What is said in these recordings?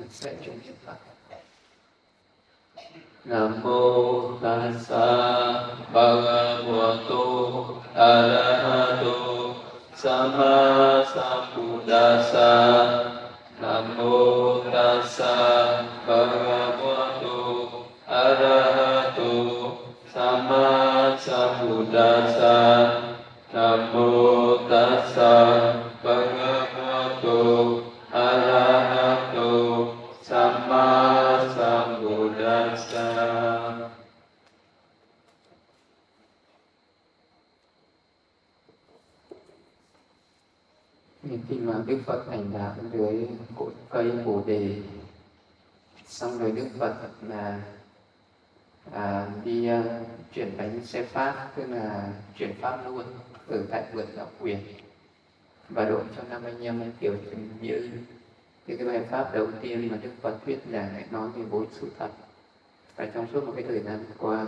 sẽ chung niệm Phật. Nam mô Tassa Bhagavato Arahato Samma Sambuddhassa. Nam mô Tassa Bhagavato Arahato Samma Sambuddhassa. Nam mô Tassa Bhagavato Arahato Samma Sambuddhassa. Khi mà Đức Phật thành đạo dưới cội cây Bồ Đề, xong rồi Đức Phật là đi chuyển bánh xe pháp, tức là chuyển pháp luôn ở tại vườn Ngọc Quyền, và độ cho 5 anh em Tiểu Trần Như. Thì cái bài pháp đầu tiên mà Đức Phật thuyết giảng lại nói về 4 sự thật, và trong suốt một cái thời gian qua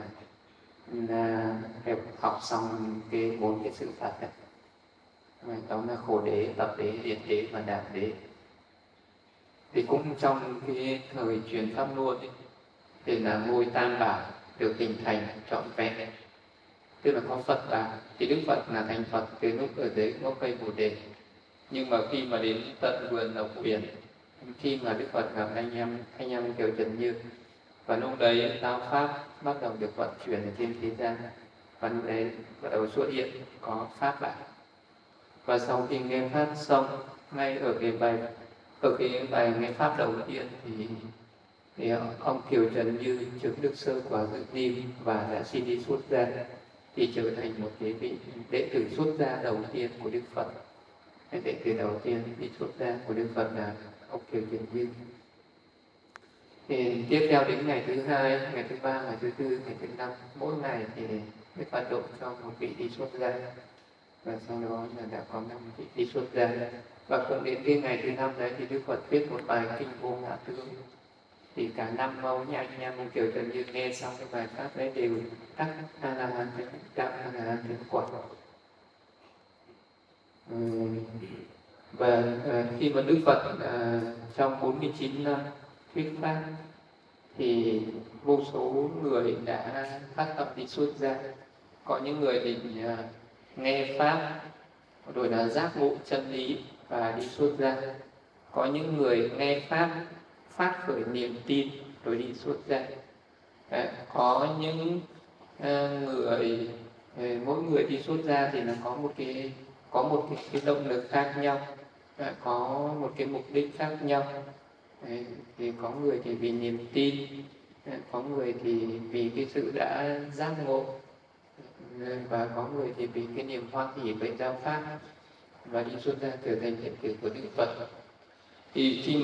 là học xong cái 4 cái sự thật này. Đó là khổ đế, tập đế, diệt đế và đạo đế. Thì cũng trong cái thời truyền pháp luôn ấy, thì là ngôi Tam Bảo được hình thành trọn vẹn, tức là có Phật Bảo. Thì Đức Phật là thành Phật từ lúc ở dưới gốc cây Bồ Đề. Nhưng mà khi mà đến tận vườn Ngọc Quyền, khi mà Đức Phật gặp anh em Kiều Trần Như, và lúc đấy giáo pháp bắt đầu được vận chuyển ở trên thế gian, và lúc đấy bắt đầu xuất hiện có pháp Bảo. Và sau khi nghe pháp xong, ngay ở cái bài nghe pháp đầu tiên thì ông Kiều Trần Như chứng được sơ quả dự niệm và đã xin đi xuất gia, thì trở thành một cái vị đệ tử xuất gia đầu tiên của Đức Phật. Đệ tử đầu tiên đi xuất gia của Đức Phật là ông Kiều Trần Như. Thì tiếp theo đến ngày thứ 2, ngày thứ 3, ngày thứ 4, ngày thứ 5, mỗi ngày thì Đức Phật độ cho một vị đi xuất gia, và sau đó là đã có 5 vị đi xuất gia. Và cũng đến cái ngày thứ 5 đấy thì Đức Phật viết một bài kinh Vô Ngã Tướng. Thì cả 5 mẫu nhà anh em ông Kiều Trần Như nghe xong cái bài pháp đấy đều đắc A-la-hán, đạo A-la-hán thành quả. Và khi mà Đức Phật trong 49 năm thuyết pháp thì vô số người đã phát tâm đi xuất gia. Có những người thì nghe pháp rồi là giác ngộ chân lý và đi xuất gia. Có những người nghe pháp phát khởi niềm tin rồi đi xuất gia. Có những người, mỗi người đi xuất gia thì là có một cái động lực khác nhau, có một cái mục đích khác nhau. Thì có người thì vì niềm tin, có người thì vì cái sự đã giác ngộ, và có người thì vì cái niềm hoan hỷ với giáo pháp và đi xuất gia trở thành đệ tử của Đức Phật. Thì khi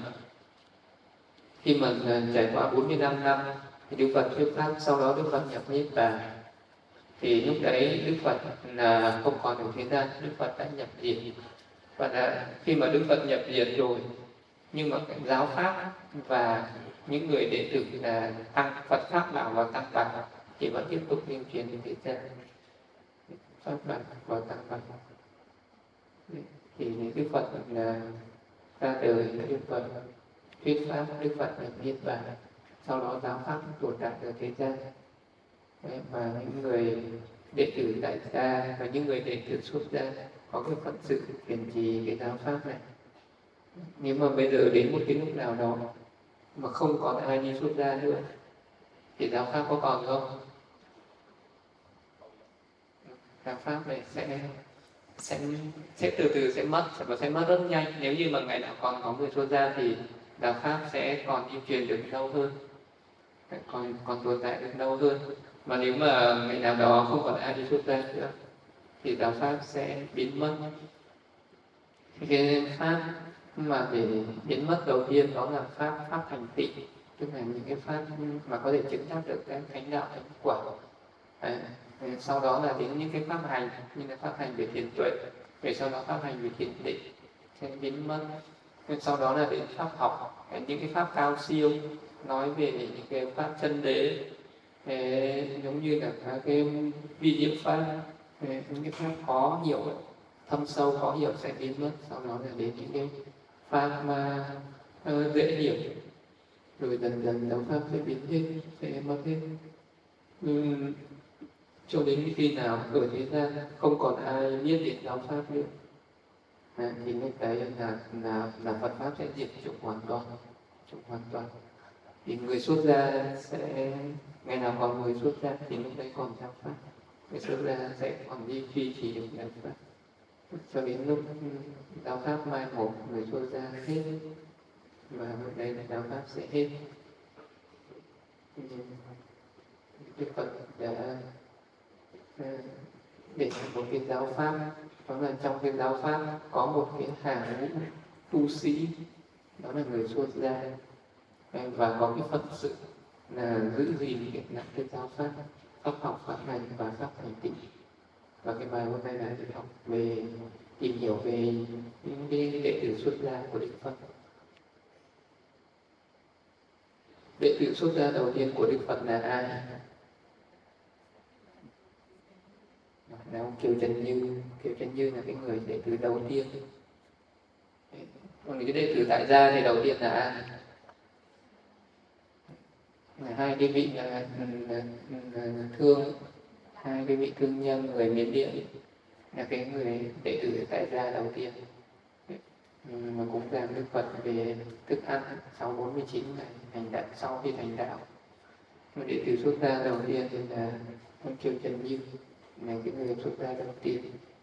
mà trải qua 45 năm thì Đức Phật thuyết pháp, sau đó Đức Phật nhập niết bàn. Thì lúc đấy Đức Phật là không còn ở thế gian, Đức Phật đã nhập diệt. Và khi mà Đức Phật nhập diệt rồi, nhưng mà cái giáo pháp và những người đệ tử là tăng Phật Pháp Bảo và Tăng Bảo thì vẫn tiếp tục lưu truyền đến thế gian. Pháp Bảo và Tăng Bảo. Thì Đức Phật là ra đời, Đức Phật thuyết pháp, Đức Phật nhập niết bàn. Sau đó giáo pháp tồn tại ở thế gian. Và những người đệ tử tại gia và những người đệ tử xuất gia có cái phận sự kiên trì cái giáo pháp này. Nhưng mà bây giờ đến một cái lúc nào đó mà không còn ai đi xuất gia nữa thì giáo pháp có còn không? Giáo pháp này sẽ từ từ sẽ mất, và sẽ mất rất nhanh. Nếu như mà ngày nào còn có người xuất gia thì giáo pháp sẽ còn lưu truyền được lâu hơn, còn tồn tại được lâu hơn. Mà nếu mà ngày nào đó không còn ai đi xuất gia nữa thì giáo pháp sẽ biến mất. Cái pháp mà để biến mất đầu tiên đó là pháp thành tịnh, tức là những cái pháp mà có thể chứng đắc được cái thánh đạo thánh quả. Sau đó là đến những cái pháp hành như là pháp hành về thiền tuệ, rồi sau đó pháp hành về thiền định sẽ biến mất. Sau đó là đến pháp học, những cái pháp cao siêu nói về những cái pháp chân đế, giống như là các cái vi diệu pháp, những cái pháp khó hiểu, thâm sâu khó hiểu sẽ biến mất. Sau đó là đến những cái pháp dễ hiểu, rồi dần dần giáo pháp sẽ biến hết, sẽ mất hết. Cho đến khi nào ở thế gian không còn ai biết đến giáo pháp nữa, thì lúc đấy là Phật pháp sẽ diệt chủng hoàn toàn, chủng hoàn toàn. Thì người xuất gia sẽ, ngày nào còn người xuất gia thì lúc đấy còn giáo pháp, người xuất gia sẽ còn duy trì được giáo pháp, cho đến lúc giáo pháp mai một, người xuất gia hết, và lúc đấy là giáo pháp sẽ hết. Đức Phật đã để một cái giáo pháp, đó là trong cái giáo pháp có một cái hàng ngũ tu sĩ, đó là người xuất gia, và có cái Phật sự là giữ gìn cái giáo pháp, pháp học, pháp hành và pháp thành tựu. Và cái bài hôm nay là để học về, tìm hiểu về những cái đệ tử xuất gia của Đức Phật. Đệ tử xuất gia đầu tiên của Đức Phật là ai? Là ông Kiều Trần Như. Kiều Trần Như là cái người đệ tử đầu tiên. Còn cái đệ tử tại gia thì đầu tiên là ai? Là hai cái vị là thương, hai cái vị thương nhân người Miến Điện là cái người đệ tử tại gia đầu tiên, mà cũng giảng Đức Phật về thức ăn sau 49 ngày hành đạo, sau khi thành đạo. Mà đệ tử xuất gia đầu tiên thì là ông Kiều Trần Như, là cái người xuất gia đầu tiên.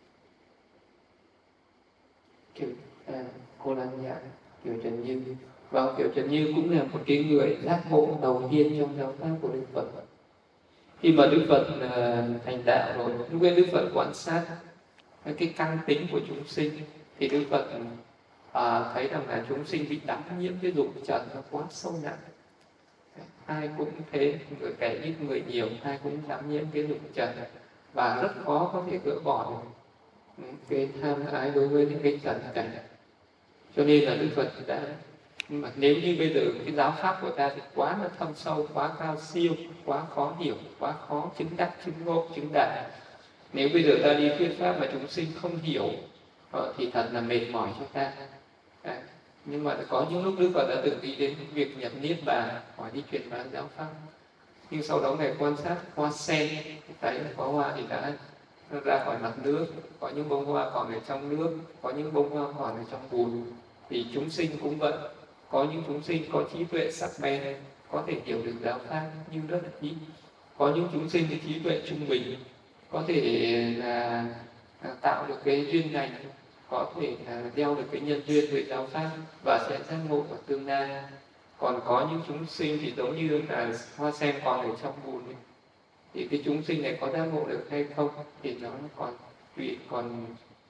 Cô Lan Nhã, Kiều Trần Như. Và ông Kiều Trần Như cũng là một cái người giác ngộ đầu tiên trong giáo pháp của Đức Phật. Khi mà Đức Phật thành đạo rồi, lúc ấy Đức Phật quan sát cái căn tính của chúng sinh, thì Đức Phật thấy rằng là chúng sinh bị đắm nhiễm cái dục trần nó quá sâu nặng. Ai cũng thế, người kẻ ít người nhiều, ai cũng đắm nhiễm cái dục trần và rất khó có thể gỡ bỏ được cái tham ái đối với những cái trần cảnh. Cho nên là Đức Phật đã, mà nếu như bây giờ cái giáo pháp của ta thì quá là thâm sâu, quá cao siêu, quá khó hiểu, quá khó chứng đắc, chứng ngộ, chứng đạt. Nếu bây giờ ta đi thuyết pháp mà chúng sinh không hiểu thì thật là mệt mỏi cho ta. Nhưng mà có những lúc Đức Phật đã từng đi đến việc nhập niết bàn, hỏi đi truyền bá giáo pháp. Nhưng sau đó Ngài quan sát hoa sen, thấy có hoa thì đã ra khỏi mặt nước, có những bông hoa còn ở trong nước, có những bông hoa còn ở trong bùn. Thì chúng sinh cũng vậy, có những chúng sinh có trí tuệ sắc bén, có thể hiểu được giáo pháp nhưng rất là ít. Có những chúng sinh thì trí tuệ trung bình, có thể là tạo được cái duyên lành, có thể là gieo được cái nhân duyên với giáo pháp và sẽ giác ngộ vào tương lai. Còn có những chúng sinh thì giống như là hoa sen còn ở trong bùn ấy, thì cái chúng sinh này có giác ngộ được hay không thì nó còn tùy, còn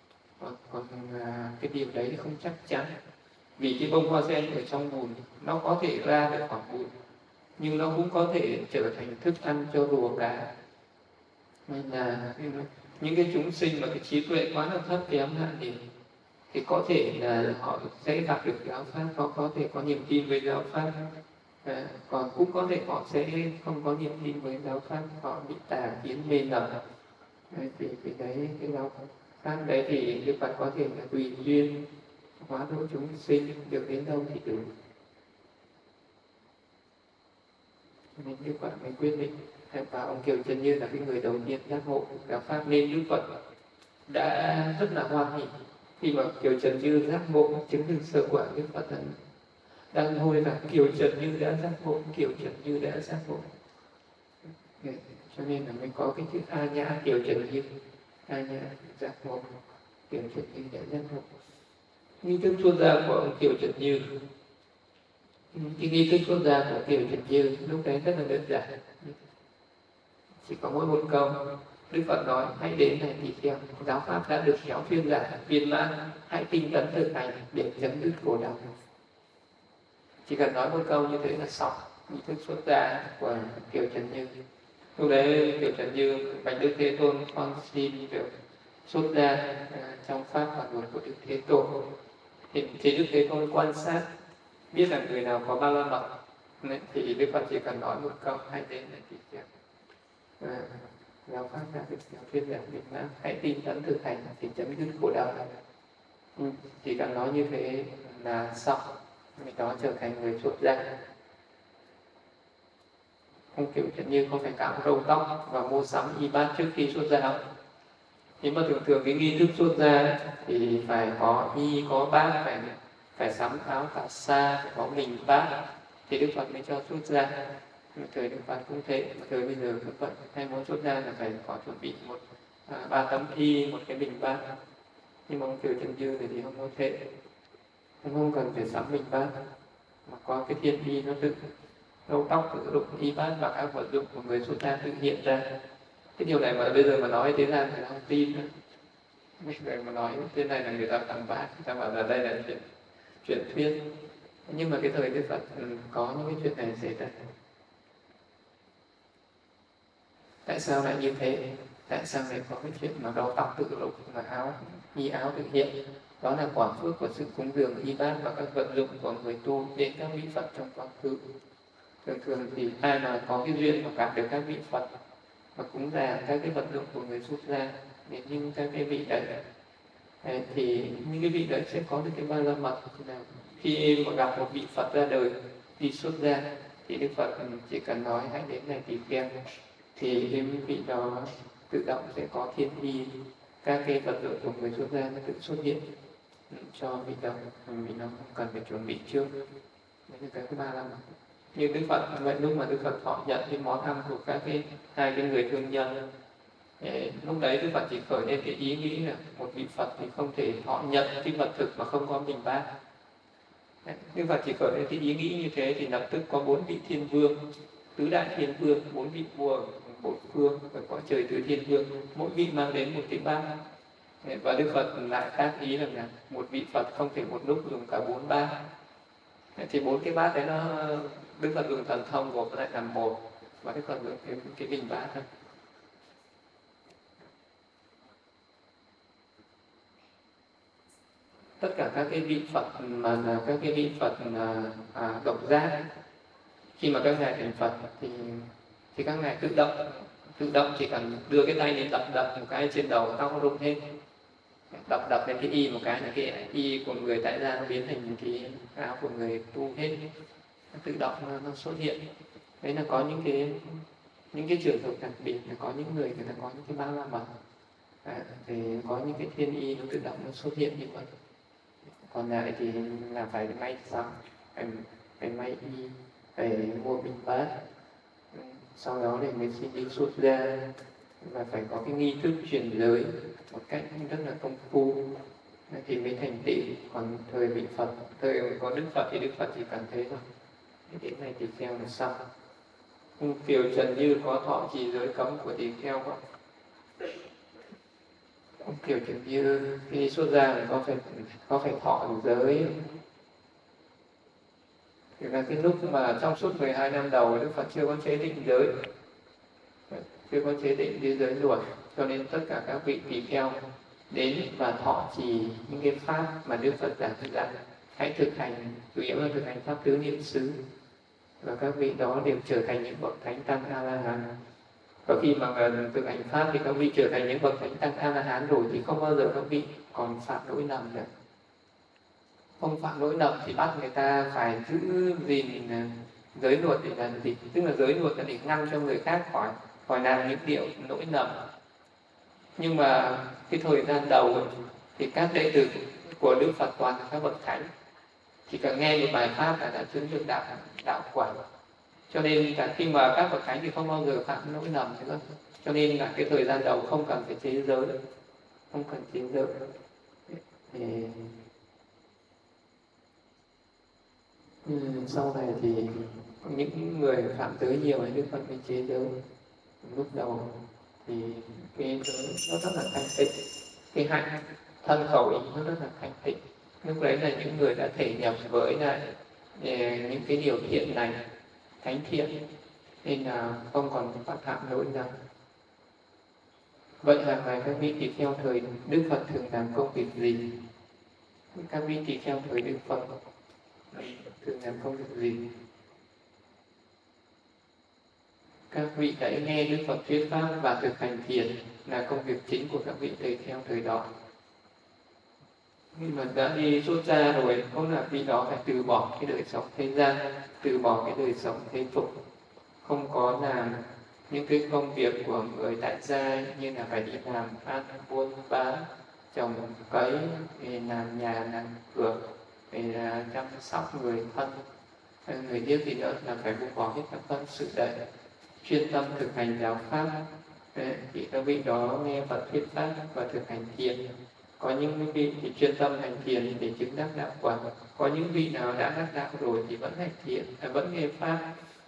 cái điều đấy thì không chắc chắn. Vì cái bông hoa sen ở trong bùn nó có thể ra được khỏi bùn, nhưng nó cũng có thể trở thành thức ăn cho rùa cá. Nên là những cái chúng sinh mà cái trí tuệ quá là thấp kém hạn thì có thể là họ sẽ gặp được giáo pháp, họ có thể có niềm tin với giáo pháp, còn cũng có thể họ sẽ không có niềm tin với giáo pháp, họ bị tà kiến mê lầm. Thì cái đấy, cái giáo pháp đấy thì Đức Phật có thể là tùy duyên hóa độ chúng sinh được đến đâu thì được. Nên Đức Phật mới quyết định, và ông Kiều Trần Như là cái người đầu tiên giác ngộ giáo pháp, nên Đức Phật đã rất là hoan hỉ khi mà Kiều Trần Như giác ngộ chứng được sơ quả. Đức Phật đang thôi là Kiều Trần Như đã giác ngộ, Kiều Trần Như đã giác ngộ. Cho nên là mới có cái chữ A Nhã Kiều Trần Như, A Nhã giác ngộ, Kiều Trần Như đã giác ngộ. Nghi thức xuất gia của ông Kiều Trần Như, cái nghi thức xuất gia của Kiều Trần Như lúc đấy rất là đơn giản, chỉ có mỗi một câu. Đức Phật nói hãy đến này thì xem, giáo pháp đã được khéo thuyết giảng viên mãn, hãy tinh tấn thực hành để chấm dứt khổ đau. Chỉ cần nói một câu như thế là xong nghi thức xuất gia của Kiều Trần Như. Lúc đấy Kiều Trần Như bạch Đức Thế Tôn, con xin được xuất gia trong pháp phản nguồn của Đức Thế Tôn. Thì Đức Thế Tôn quan sát biết là người nào có ba la mật thì Đức Phật chỉ cần nói một câu hãy đến này thì xem, giáo pháp đã được thuyết giảng viên mãn, hãy tin tấn thực hành thì chấm dứt khổ đau. Chỉ cần nói như thế là xong. Vì đó trở thành người xuất gia. Không kiểu như không phải cạo râu tóc và mua sắm y bát trước khi xuất gia. Nhưng mà thường thường cái nghi thức xuất gia thì phải có y, có bát, phải sắm áo cà sa, phải có mình bát thì Đức Phật mới cho xuất gia. Thời Đức Phật cũng thế, thời bây giờ Đức Phật hay muốn xuất gia là phải có chuẩn bị một 3 tấm y, một cái bình bát. Nhưng mà ông kiểu chân dư thì không có thế, không cần phải sắm bình bát, mà có cái thiên y nó tự râu tóc tự dụng y bát và các vật dụng của người xuất gia tự hiện ra. Cái điều này mà bây giờ mà nói thế gian thì không tin nữa. Bây giờ mà nói thế này là người ta phản bác, người ta bảo là đây là chuyện thuyết. Nhưng mà cái thời Đức Phật có những cái chuyện này xảy ra. Tại sao lại như thế? Tại sao lại có cái chuyện mà râu tóc tự dụng mà y áo tự hiện? Đó là quả phước của sự cúng dường y bát và các vận dụng của người tu đến các vị Phật trong quá khứ. Thường thường thì ai mà có cái duyên mà gặp được các vị Phật và cúng dường các cái vận dụng của người xuất gia đến những các cái vị đấy, thì những cái vị đấy sẽ có được cái ba la mật. Khi mà gặp một vị Phật ra đời đi xuất gia thì Đức Phật chỉ cần nói hãy đến này tỳ kheo thì cái vị đó tự động sẽ có thiên y, các cái vật dụng của người xuất gia nó tự xuất hiện cho vị đó, vì nó không cần phải chuẩn bị trước. Đấy là cái thứ ba la mật. Như Đức Phật vậy, lúc mà Đức Phật thọ nhận cái món ăn của các hai cái người thương nhân, lúc đấy Đức Phật chỉ khởi lên cái ý nghĩ là một vị Phật thì không thể thọ nhận cái vật thực mà không có bình bát. Đức Phật chỉ khởi lên cái ý nghĩ như thế thì lập tức có 4 vị thiên vương, tứ đại thiên vương, 4 vị vua bốn phương và có trời tứ thiên vương, mỗi vị mang đến một cái bát. Và Đức Phật lại tác ý rằng là một vị Phật không thể một lúc dùng cả 4 bát. Thì 4 cái bát đấy nó Đức Phật dùng thần thông gộp lại làm một, và Đức Phật dùng cái bình bát thôi. Tất cả các cái vị Phật mà là các cái vị Phật độc giác, khi mà các ngài thành Phật thì các ngài tự động chỉ cần đưa cái tay lên đập một cái trên đầu tóc nó rụng hết, đập lên cái y một cái là cái y của người tại gia nó biến thành cái áo của người tu hết, tự động nó xuất hiện. Đấy là có những cái trường hợp đặc biệt, là có những người ta có những cái ba la mật, thì có những cái thiên y nó tự động nó xuất hiện như vậy. Còn lại thì là phải may sắm, phải may y, phải mua bình bát, sau đó thì mới xin đi xuất gia, và phải có cái nghi thức truyền giới một cách rất là công phu thì mới thành tựu. Còn thời vị Phật, thời có Đức Phật thì Đức Phật chỉ cần thế thôi, cái này tỳ kheo là xong. Kiều Trần Như có thọ trì giới cấm của tỳ kheo không? Ông Kiều Trần Như khi xuất gia thì có phải thọ giới. Thì là cái lúc mà trong suốt 12 năm đầu Đức Phật chưa có chế định giới, chưa có chế định đi giới luật, cho nên tất cả các vị tỳ kheo đến và thọ trì những cái pháp mà Đức Phật giảng dạy, hãy thực hành, chủ yếu là thực hành pháp tứ niệm xứ, và các vị đó đều trở thành những bậc thánh tăng A La Hán. Và khi mà thực hành pháp thì các vị trở thành những bậc thánh tăng A La Hán rồi thì không bao giờ các vị còn phạm lỗi lầm nữa. Không phạm lỗi lầm thì bắt người ta phải giữ gìn giới luật để làm gì? Tức là giới luật là để ngăn cho người khác khỏi làm những điều lỗi lầm. Nhưng mà cái thời gian đầu ấy, thì các đệ tử của Đức Phật toàn là các bậc thánh, chỉ cần nghe một bài pháp là đã chứng được đạo quả. Cho nên cả khi mà các bậc thánh thì không bao giờ phạm lỗi lầm nữa. Cho nên là cái thời gian đầu không cần phải chế giới, không cần chế giới. Sau này thì những người phạm giới nhiều thì Đức Phật mới chế giới. Lúc đầu thì cái giới nó rất là thanh tịnh, cái hạnh thân khẩu ý nó rất là thanh tịnh. Lúc đấy là những người đã thể nhập với lại những cái điều thiện này, thánh thiện, nên là không còn phạm phạm lỗi lầm. Vậy hàng ngày các vị tỳ kheo thời Đức Phật thường làm công việc gì? Các vị tỳ kheo thời Đức Phật thường làm công việc gì? Các vị hãy nghe Đức Phật thuyết pháp và thực hành thiền là công việc chính của các vị tỳ kheo thời đó. khi mà đã đi xuất gia rồi, có là vị đó phải từ bỏ cái đời sống thế gian, từ bỏ cái đời sống thế tục, không có làm những cái công việc của người tại gia như là phải đi làm ăn buôn bán, trồng cấy, thì làm nhà làm cửa, thì là chăm sóc người thân, người biết gì nữa là phải buông bỏ hết các tâm sự đấy, chuyên tâm thực hành giáo pháp. Thì các vị đó nghe Phật thuyết pháp và thực hành thiền. Có những vị thì chuyên tâm hành thiền để chứng đắc đạo quả, có những vị nào đã đắc đạo rồi thì vẫn hành thiền, vẫn nghe pháp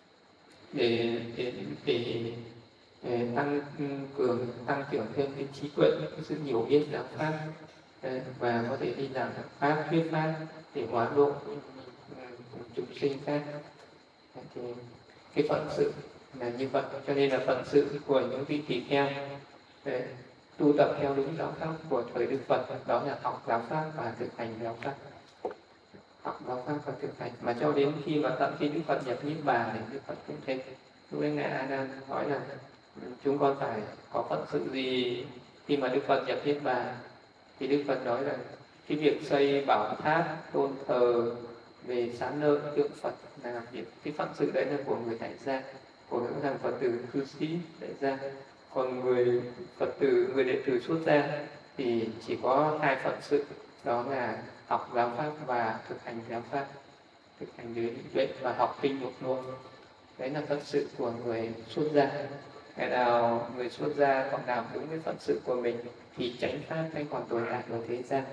để tăng cường, tăng trưởng thêm cái trí tuệ, cái sự hiểu biết giáo pháp, và có thể đi làm pháp thuyết pháp để hóa độ chúng sinh khác. Thì cái phận sự là như vậy, cho nên là phận sự của những vị tỳ kheo tu tập theo đúng giáo pháp của thời Đức Phật, đó là học giáo pháp và thực hành giáo pháp, học giáo pháp và thực hành, mà cho đến khi mà tận khi Đức Phật nhập niết bàn thì Đức Phật cũng thế. Lúc đấy ngài A Nan nói là chúng con phải có phận sự gì khi mà Đức Phật nhập niết bàn, thì Đức Phật nói là cái việc xây bảo tháp, tôn thờ, về sám nợ tượng Phật là việc, cái phận sự đấy là của người tại gia, của những thằng Phật tử cư sĩ tại gia. Còn người Phật tử, người đệ tử xuất gia thì chỉ có hai phận sự, đó là học giáo pháp và thực hành giáo pháp, thực hành dưới định tuệ và học kinh một luôn. Đấy là phận sự của người xuất gia. Ngày nào người xuất gia còn làm đúng cái phận sự của mình thì tránh pháp hay còn tồn tại ở thế gian.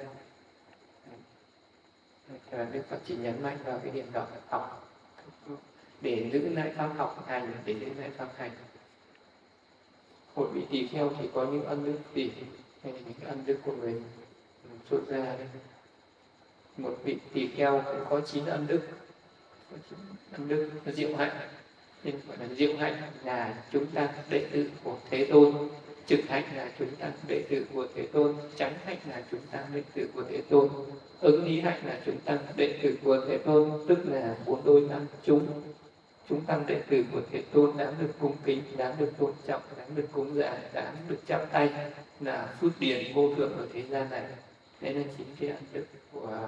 Đức Phật chỉ nhấn mạnh vào cái điểm đó, học để giữ lại pháp học hành, để giữ lại pháp hành. Một vị tỳ kheo thì có những ân đức gì, hay là những cái ân đức của người xuất gia đấy. Một vị tỳ kheo cũng có 9 ân đức, ân đức là diệu hạnh. Nên gọi là diệu hạnh là chúng ta đệ tử của Thế Tôn, trực hạnh là chúng ta đệ tử của Thế Tôn, chánh hạnh là chúng ta đệ tử của Thế Tôn, ứng ý hạnh là chúng ta đệ tử của Thế Tôn, tức là bốn đôi năm chúng tăng đệ tử của Thế Tôn đáng được cung kính, đáng được tôn trọng, đáng được cúng dường, đáng được chắp tay, là phước điển vô thượng ở thế gian này. Đấy là 9 cái ân đức của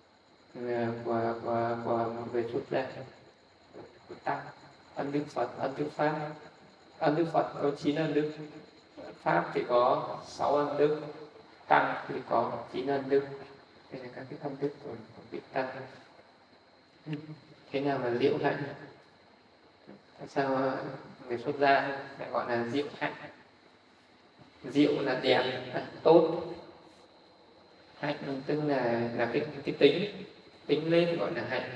một người xuất gia. Tăng, ân đức Phật, ân đức Pháp. Ân đức Phật có 9 ân đức, Pháp thì có 6 ân đức, Tăng thì có 9 ân đức. Đây là các cái ân đức của vị Tăng. Thế nào là diệu hạnh? Tại sao người xuất gia lại gọi là diệu hạnh? Diệu là đẹp, tốt. Hạnh tức là cái tính lên gọi là hạnh,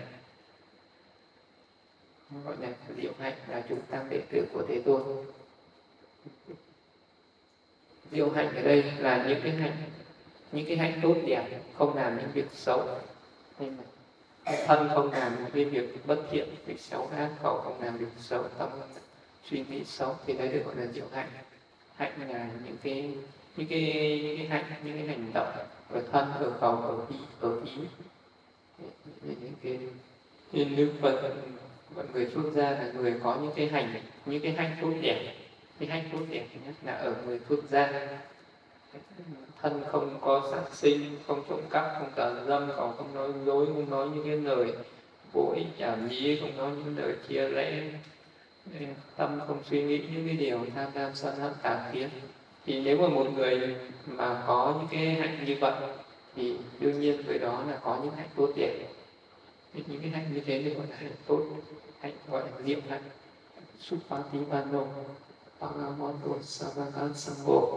gọi là diệu hạnh, là chúng tăng đệ tử của Thế Tôn. Diệu hạnh ở đây là những cái hạnh tốt đẹp, không làm những việc xấu, nên thân không làm những cái việc bất thiện, việc xấu ác, khẩu không làm việc xấu, tâm suy nghĩ xấu, thì đấy được gọi là diệu hạnh. Hạnh là những cái hạnh, những cái hành động ở thân, ở khẩu, ở ý, những cái nên Đức Phật, người xuất gia là người có những cái hạnh tốt đẹp. Cái hạnh tốt đẹp nhất là ở người xuất gia, thân không có sát sinh, không trộm cắp, không tà dâm, không nói dối, không nói những cái lời vô ích nhảm nhí, không nói những lời chia rẽ, tâm không suy nghĩ những cái điều tham lam sân hận tà kiến. Thì nếu mà một người mà có những cái hạnh như vậy thì đương nhiên người đó là có những hạnh tốt đẹp. Những cái hạnh như thế thì gọi là hạnh tốt, hạnh gọi là diệu hạnh. Supatipano Bhagavato Savakat Sangho.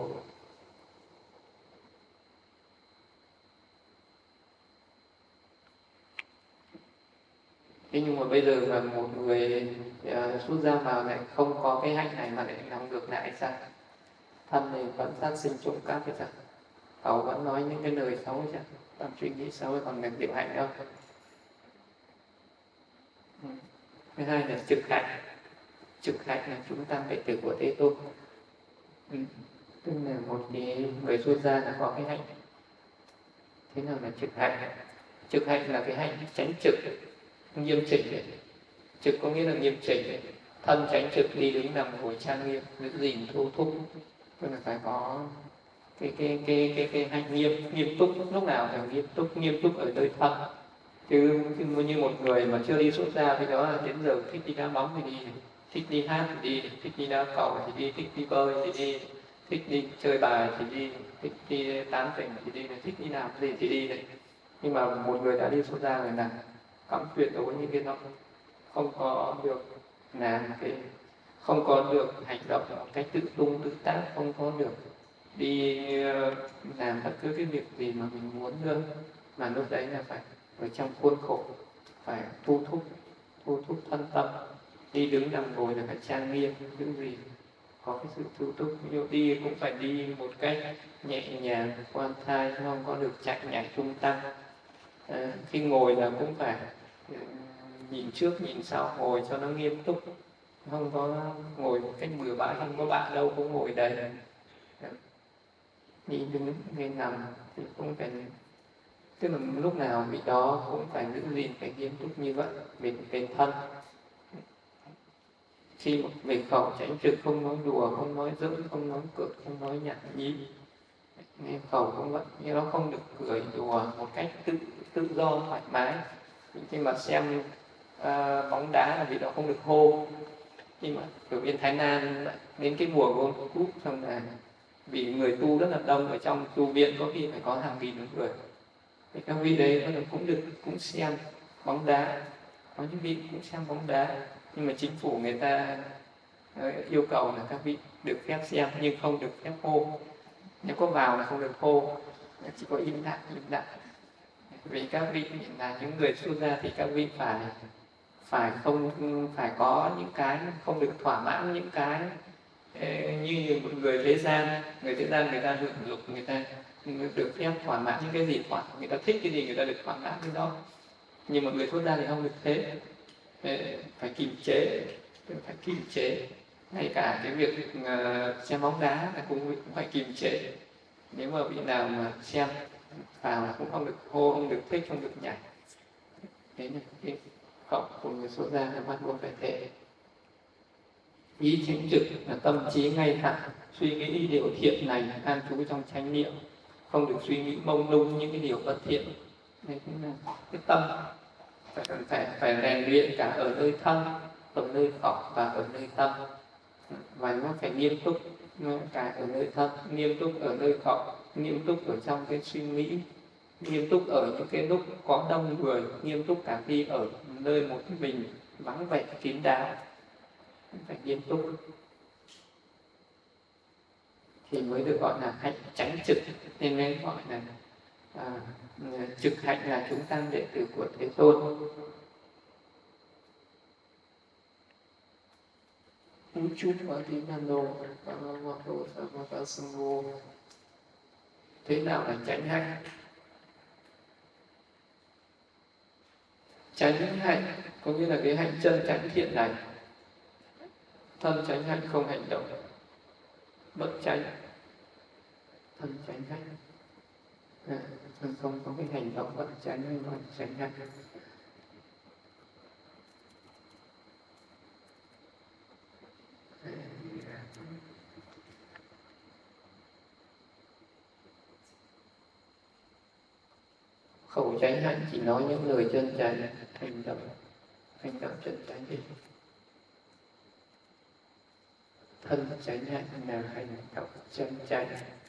Thế nhưng mà bây giờ mà một người xuất gia vào lại không có cái hạnh này mà lại làm ngược lại sao? Thân này vẫn sát sinh trộm cắp thì sao? Khẩu vẫn nói những cái lời xấu chứ, tâm suy nghĩ xấu, còn là diệu hạnh đâu? Thứ hai là trực hạnh. Trực hạnh là chúng ta đệ tử của Thế Tôn. Tức là một cái người xuất gia là có cái hạnh. Thế nào là trực hạnh? Trực hạnh là cái hạnh chánh trực, nghiêm chỉnh. Trực có nghĩa là nghiêm chỉnh. Thân chánh trực, đi đứng nằm ngồi trang nghiêm, giữ gìn thu thúc. Tức là phải có cái hạnh nghiêm túc, lúc nào phải nghiêm túc ở nơi thân. Chứ như một người mà chưa đi xuất gia thì đó là đến giờ thích đi đá bóng thì đi, thích đi hát thì đi, thích đi đá cầu thì đi, thích đi bơi thì đi, thích đi chơi bài thì đi, thích đi tán tỉnh thì đi, thích đi làm gì thì đi đấy. Nhưng mà một người đã đi xuất gia rồi là cấm tuyệt đối những cái đó, không có được làm cái, không có được hành động một cách tự tung tự tác, không có được đi làm bất cứ cái việc gì mà mình muốn nữa, mà lúc đấy là phải ở trong khuôn khổ, phải thu thúc thân tâm, đi đứng nằm ngồi là phải trang nghiêm, những gì có cái sự thu thúc. Ví dụ đi cũng phải đi một cách nhẹ nhàng khoan thai, không có được chạy nhảy tung tăng. Khi ngồi là cũng phải nhìn trước nhìn sau, ngồi cho nó nghiêm túc, không có ngồi một cách bừa bãi, không có bạn đâu cũng ngồi đây. Đi đứng hay nằm thì cũng phải, tức là lúc nào vị đó cũng phải giữ gìn cái nghiêm túc như vậy về thân. Khi về khẩu tránh trực, không nói đùa, không nói giỡn, không nói cợt, không nói nhảm nhí. Nghe khẩu cũng vậy, nhưng nó không được cười đùa một cách tự do thoải mái. Khi mà xem bóng đá là vì đó không được hô. Nhưng mà ở bên Thái Lan đến cái mùa World Cup xong là vì người tu rất là đông, ở trong tu viện có khi phải có hàng nghìn người, thì các vị đấy cũng xem bóng đá, có những vị cũng xem bóng đá, nhưng mà chính phủ người ta yêu cầu là các vị được phép xem nhưng không được phép hô. Nếu có vào là không được hô, chỉ có im lặng. Vì các vị là những người xuất gia thì các vị phải có những cái không được thỏa mãn những cái như một người thế gian người ta hưởng dục, người ta được phép thỏa mãn những cái gì người ta thích cái gì người ta được thỏa mãn cái đó. Nhưng mà người xuất gia thì không được thế, phải kiềm chế. Ngay cả cái việc xem bóng đá là cũng phải kiềm chế. Nếu mà vị nào mà xem vào là cũng không được hô, không được thích, không được nhảy. Đấy là cái khẩu của người xuất gia là bắt buộc phải thế. Ý chánh trực là tâm trí ngay thẳng, suy nghĩ điều thiện lành, an trú trong chánh niệm, không được suy nghĩ mông lung những cái điều bất thiện. Đây cũng là cái tâm phải rèn luyện cả ở nơi thân, ở nơi khẩu và ở nơi tâm. Và nó phải nghiêm túc cả ở nơi thân, nghiêm túc ở nơi khẩu, nghiêm túc ở trong cái suy nghĩ, nghiêm túc ở những cái lúc có đông người, nghiêm túc cả khi ở nơi một mình vắng vẻ kín đáo, phải nghiêm túc thì mới được gọi là hạnh chánh trực. Nên mới gọi là trực hạnh là chúng tăng đệ tử của Thế Tôn. Thế nào là chánh hạnh? Chánh hạnh có nghĩa là cái hạnh chân chánh thiện lành. Thân chánh hạnh không hành động bất chánh. Thân chánh hạnh thân không có cái hành động bất chánh hay bất chánh hạnh. Khẩu chánh hạnh chỉ nói những lời chân chánh, hành động chân chánh đi. Thân chánh hạnh là hành động chân chánh.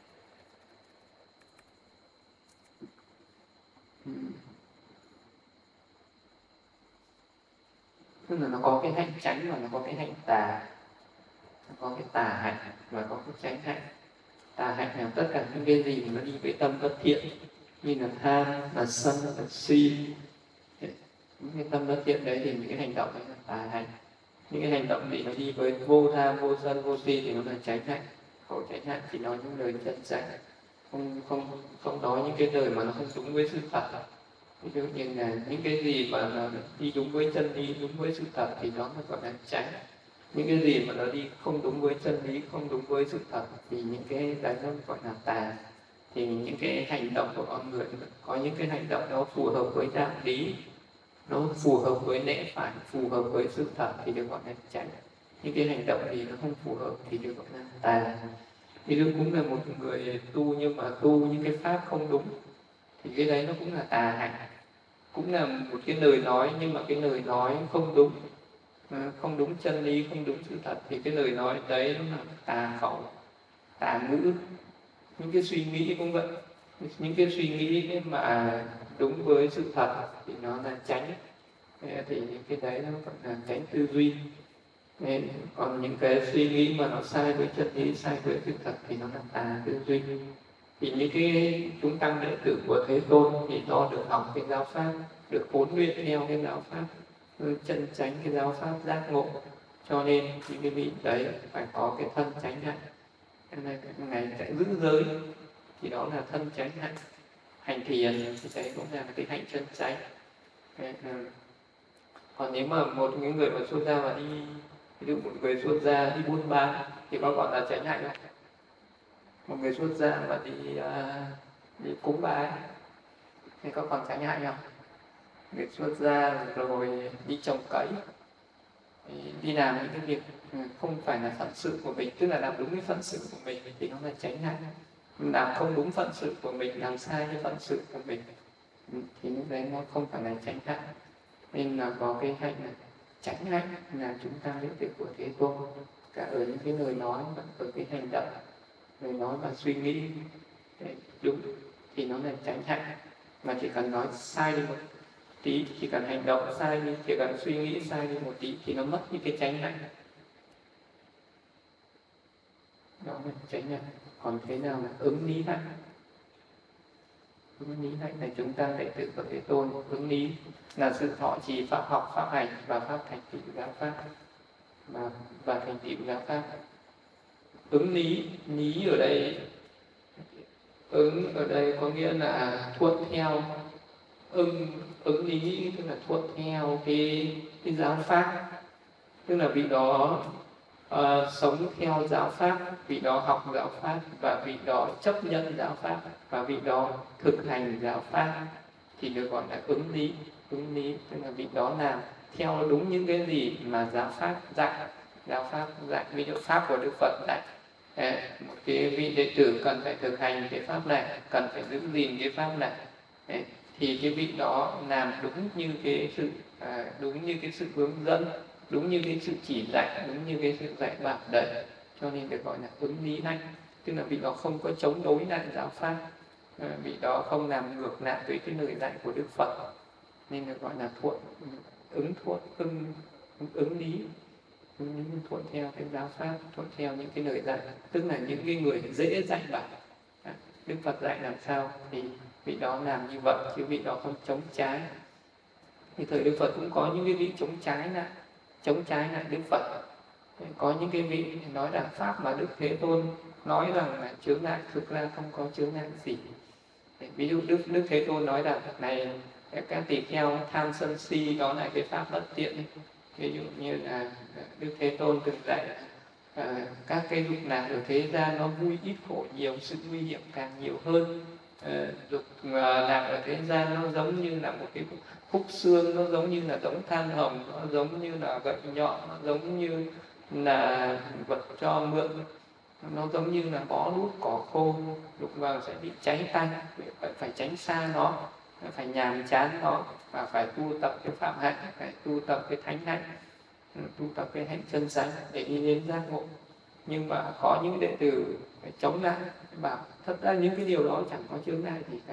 Tức là nó có cái hạnh chánh và nó có cái hạnh tà. Nó có cái tà hạnh và có cái chánh hạnh. Tà hạnh là tất cả những cái gì mà nó đi với tâm bất thiện, như là tham, là sân, là si. Những cái tâm bất thiện đấy thì những cái hành động đấy là tà hạnh. Những cái hành động gì nó đi với vô tham, vô sân, vô si thì nó là chánh hạnh. Khẩu chánh hạnh chỉ nói những lời chân chánh, không nói những cái lời mà nó không đúng với sự thật. Ví dụ như là những cái gì mà nó đi đúng với chân lý, đúng với sự thật thì nó gọi là chánh. Những cái gì mà nó đi không đúng với chân lý, không đúng với sự thật thì những cái đấy nó gọi là tà. Thì những cái hành động của con người có những cái hành động nó phù hợp với đạo lý, nó phù hợp với lẽ phải, phù hợp với sự thật thì được gọi là chánh. Những cái hành động gì nó không phù hợp thì được gọi là tà. ví dụ cũng là một người tu nhưng mà tu những cái pháp không đúng thì cái đấy nó cũng là tà hạnh, cũng là một cái lời nói nhưng mà cái lời nói không đúng, không đúng chân lý, không đúng sự thật, thì cái lời nói đấy nó là tà khẩu, tà ngữ. Những cái suy nghĩ cũng vậy, những cái suy nghĩ mà đúng với sự thật thì nó là chánh, thì những cái đấy nó gọi là chánh tư duy. Nên còn những cái suy nghĩ mà nó sai với chân lý, sai với sự thật thì nó là tà tư duy. Thì những cái chúng tăng đệ tử của Thế Tôn thì do được học cái giáo pháp, được huấn luyện theo cái giáo pháp chân chánh, cái giáo pháp giác ngộ, cho nên những cái vị đấy phải có cái thân chánh hạnh. Cái này ngày sẽ giữ giới thì đó là thân chánh hạnh. Hành thiền thì đấy cũng là cái hạnh chân chánh. Còn nếu mà một những người mà xuất gia mà đi, ví dụ một người xuất gia đi buôn bán thì có gọi là chánh hạnh không? Một người xuất gia mà đi cúng bái thì có còn chánh hạnh không? Người xuất gia rồi đi trồng cấy, đi làm những cái việc không phải là phận sự của mình, tức là làm đúng cái phận sự của mình thì nó là chánh hạnh. Làm không đúng phận sự của mình, làm sai cái phận sự của mình thì lúc đấy nó không phải là chánh hạnh. Nên là có cái hạnh là chánh hạnh, là chúng ta biết được của Thế Tôn cả ở những cái lời nói và ở cái hành động, lời nói và suy nghĩ đúng thì nó là chánh hạnh. Mà chỉ cần nói sai đi một tí, chỉ cần hành động sai đi, chỉ cần suy nghĩ sai đi một tí thì nó mất những cái chánh hạnh. Đó là chánh hạnh. Còn thế nào là ứng lý hạnh? Ứng lý hạnh là chúng ta đệ tử của Thế Tôn. Ứng lý là sự thọ trì pháp học, pháp hành và pháp thành tựu giáo pháp, và thành tựu giáo pháp. Ứng lý, lý ở đây, ứng ở đây có nghĩa là thuận theo. Ứng lý tức là thuận theo cái giáo pháp, tức là vị đó sống theo giáo pháp, vị đó học giáo pháp, và vị đó chấp nhận giáo pháp, và vị đó thực hành giáo pháp thì được gọi là ứng lý. Ứng lý tức là vị đó làm theo đúng những cái gì mà giáo pháp dạy. Giáo pháp dạy, ví dụ pháp của Đức Phật dạy một cái vị đệ tử cần phải thực hành cái pháp này, cần phải giữ gìn cái pháp này, thì cái vị đó làm đúng như cái sự đúng như cái sự hướng dẫn, đúng như cái sự chỉ dạy, đúng như cái sự dạy bảo đấy, cho nên được gọi là ứng lý hạnh. Tức là vị đó không có chống đối lại giáo pháp, vị đó không làm ngược lại với cái lời dạy của Đức Phật, nên được gọi là ứng lý, thuận theo cái giáo pháp, thuận theo những cái lời dạy, tức là những cái người dễ dạy bảo. Đức Phật dạy làm sao thì vị đó làm như vậy, chứ vị đó không chống trái. Thì thời Đức Phật cũng có những cái vị chống trái lại Đức Phật. Có những cái vị nói rằng pháp mà Đức Thế Tôn nói rằng là chướng ngại, thực ra không có chướng ngại gì. Ví dụ Đức Thế Tôn nói rằng này các tỳ kheo tham sân si đó là cái pháp bất tiện. Ví dụ như là Đức Thế Tôn từng dạy các cái dục lạc ở thế gian nó vui ít khổ nhiều, sự nguy hiểm càng nhiều hơn. Dục lạc ở thế gian nó giống như là một cái khúc xương, nó giống như là đống than hồng, nó giống như là gậy nhọn, nó giống như là vật cho mượn, nó giống như là bó đuốc cỏ khô, đụng vào sẽ bị cháy tay. Phải tránh xa nó, phải nhàm chán nó, và phải tu tập cái phạm hạnh, phải tu tập cái thánh hạnh, tu tập cái hạnh chân chánh để đi đến giác ngộ. Nhưng mà có những đệ tử phải chống lại, bảo thật ra những cái điều đó chẳng có chướng ngại gì cả,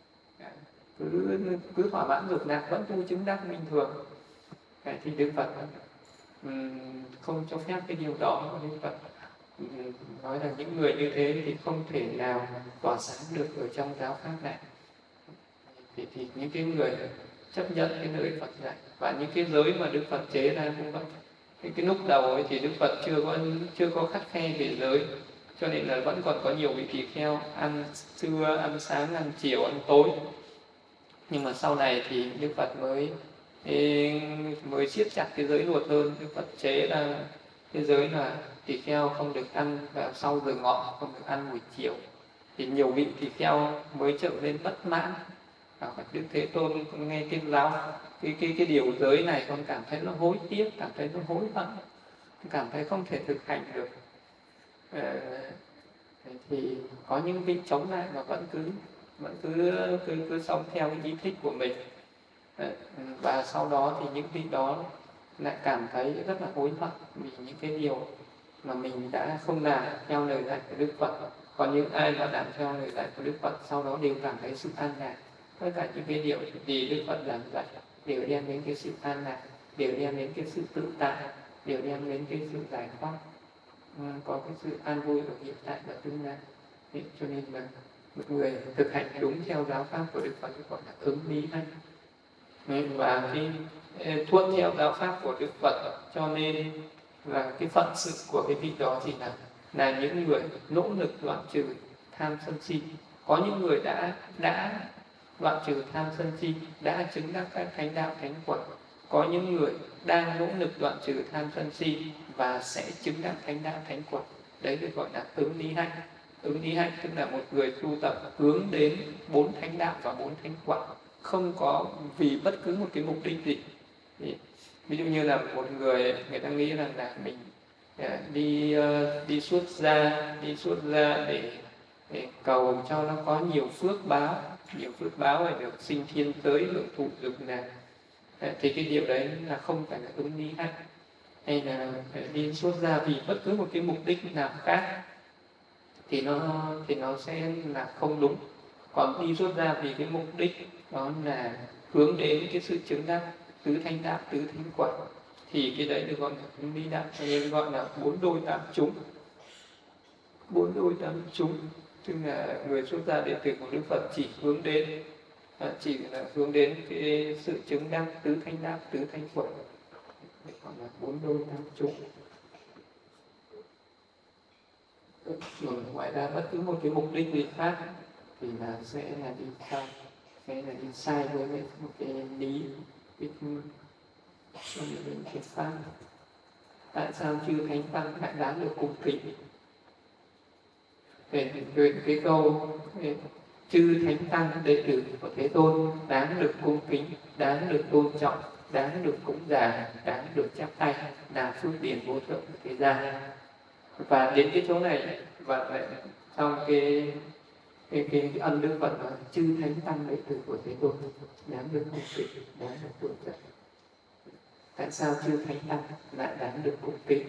cứ thỏa mãn dục lạc vẫn tu chứng đắc bình thường. Thì Đức Phật không cho phép cái điều đó. Đức Phật nói rằng những người như thế thì không thể nào tỏa sáng được ở trong giáo pháp này. Thì những cái người chấp nhận cái lời Phật dạy, và những cái giới mà Đức Phật chế ra cũng vậy. Cái lúc đầu ấy thì Đức Phật chưa có khắt khe về giới, cho nên là vẫn còn có nhiều vị tỳ kheo ăn trưa, ăn sáng, ăn chiều, ăn tối. Nhưng mà sau này thì Đức Phật mới siết chặt cái giới luật hơn. Đức Phật chế ra cái giới là tỳ kheo không được ăn vào sau giờ ngọ, không được ăn buổi chiều. Thì nhiều vị tỳ kheo mới trở nên bất mãn, bảo Đức Thế Tôn con nghe cái điều giới này con cảm thấy nó hối tiếc, cảm thấy nó hối hận, cảm thấy không thể thực hành được. Thế thì có những vị chống lại mà vẫn cứ sống theo cái ý thích của mình. Đấy, và sau đó thì những vị đó lại cảm thấy rất là hối hận vì những cái điều mà mình đã không làm theo lời dạy của Đức Phật. Còn những ai mà làm theo lời dạy của Đức Phật sau đó đều cảm thấy sự an lạc. Tất cả những cái điều gì Đức Phật giảng dạy đều đem đến cái sự an lạc, đều đem đến cái sự tự tại, đều đem đến cái sự giải thoát, có cái sự an vui ở hiện tại và tương lai. Cho nên là một người thực hành đúng theo giáo pháp của Đức Phật gọi là ứng lý hạnh. Và cái thuận theo giáo pháp của Đức Phật, cho nên là cái phận sự của cái vị đó thì là những người nỗ lực đoạn trừ tham sân si. Có những người đã đoạn trừ tham sân si, đã chứng đắc các thánh đạo thánh quả. Có những người đang nỗ lực đoạn trừ tham sân si và sẽ chứng đắc thánh đạo thánh quả. Đấy được gọi là ứng lý hạnh. Ứng lý hạnh tức là một người tu tập hướng đến 4 thánh đạo và 4 thánh quả, không có vì bất cứ một cái mục đích gì. Ví dụ như là một người ta nghĩ rằng là mình đi xuất gia để cầu cho nó có nhiều phước báo để được sinh thiên giới, hưởng thụ dục lạc. Thì cái điều đấy là không phải là ứng lý hạnh. Hay là đi xuất gia vì bất cứ một cái mục đích nào khác thì nó sẽ là không đúng. Còn đi xuất gia vì cái mục đích đó là hướng đến cái sự chứng đắc tứ thánh đạo, tứ thánh quả, thì cái đấy được gọi là ứng lý đạo, cho nên gọi là 4 đôi tám chúng. 4 đôi tám chúng tức là người xuất gia đệ tử của Đức Phật chỉ hướng đến cái sự chứng đắc tứ thánh đạo, tứ thánh quả, gọi là 4 đôi tám chúng. Ngoài ra bất cứ một cái mục đích gì khác thì sẽ là đi sai với một cái lý cái pháp. Tại sao chư thánh tăng lại đáng được cung kính? Về cái câu chư thánh tăng đệ tử của Thế Tôn đáng được cung kính, đáng được tôn trọng, đáng được cúng dường, đáng được chắp tay là phước điển vô thượng của thế gian. Và đến cái chỗ này và lại trong cái ân Đức Phật nói chư thánh tăng đệ tử của Thế Tôn đáng được cung kính, đáng được tôn trọng. Tại sao chư thánh tăng lại đáng được cung kính?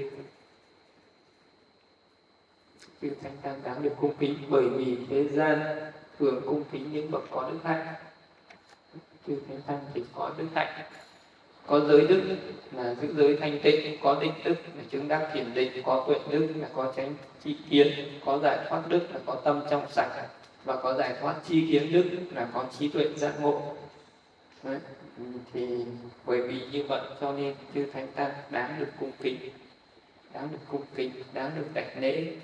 Chư thánh tăng đáng được cung kính bởi vì thế gian thường cung kính những bậc có đức hạnh. Chư thánh tăng thì có đức hạnh, có giới đức là giữ giới thanh tịnh, có định đức là chứng đắc thiền định, có tuệ đức là có chánh tri kiến, có giải thoát đức là có tâm trong sạch, và có giải thoát tri kiến đức là có trí tuệ giác ngộ. Đấy. Thì bởi vì như vậy cho nên chư thánh tăng đáng được cung kính, đáng được cung kính, đáng được đảnh lễ.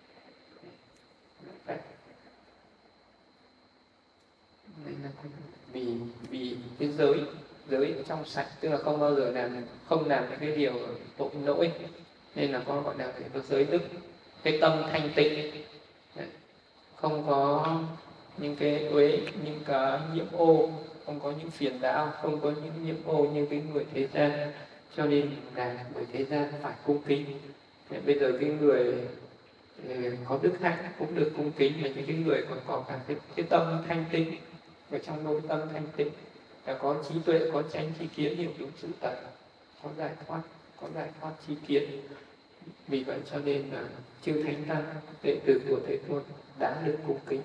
Vì cái giới trong sạch, tức là không bao giờ không làm những cái điều tội lỗi, nên là con gọi là cái giới đức. Cái tâm thanh tịnh, không có những cái uế, những cái nhiễm ô, không có những phiền não, không có những nhiễm ô như cái người thế gian, cho nên là người thế gian phải cung kính. Bây giờ cái người có đức hạnh cũng được cung kính, mà những cái người còn có cả cái tâm thanh tịnh, ở trong nội tâm thanh tịnh là có trí tuệ, có chánh tri kiến, hiểu đúng sự thật, có giải thoát tri kiến. Vì vậy cho nên là chư thánh tăng đệ tử của Thế Tôn đáng được cung kính.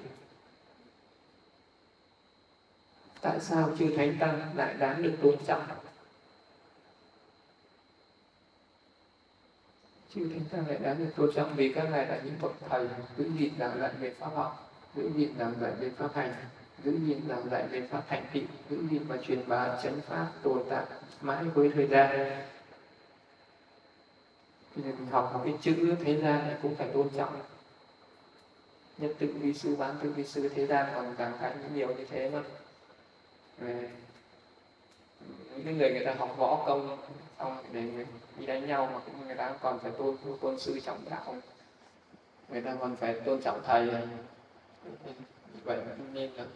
Tại sao chư thánh tăng lại đáng được tôn trọng? Chư thánh tăng lại đáng được tôn trọng vì các ngài là những bậc thầy giữ gìn giảng dạy về pháp học, giữ gìn giảng dạy về pháp hành, giữ gìn giảng dạy về pháp thành tựu, giữ gìn và truyền bá chánh pháp tồn tại mãi với thời gian. Mình học một cái chữ thế gian này cũng phải tôn trọng. Nhất tự vi sư, bán tự vi sư, thế gian còn càng phải nhiều như thế mà. Những người ta học võ công xong để đi đánh nhau mà cũng người ta còn phải tôn sư trọng đạo, người ta còn phải tôn trọng thầy. Vậy nên là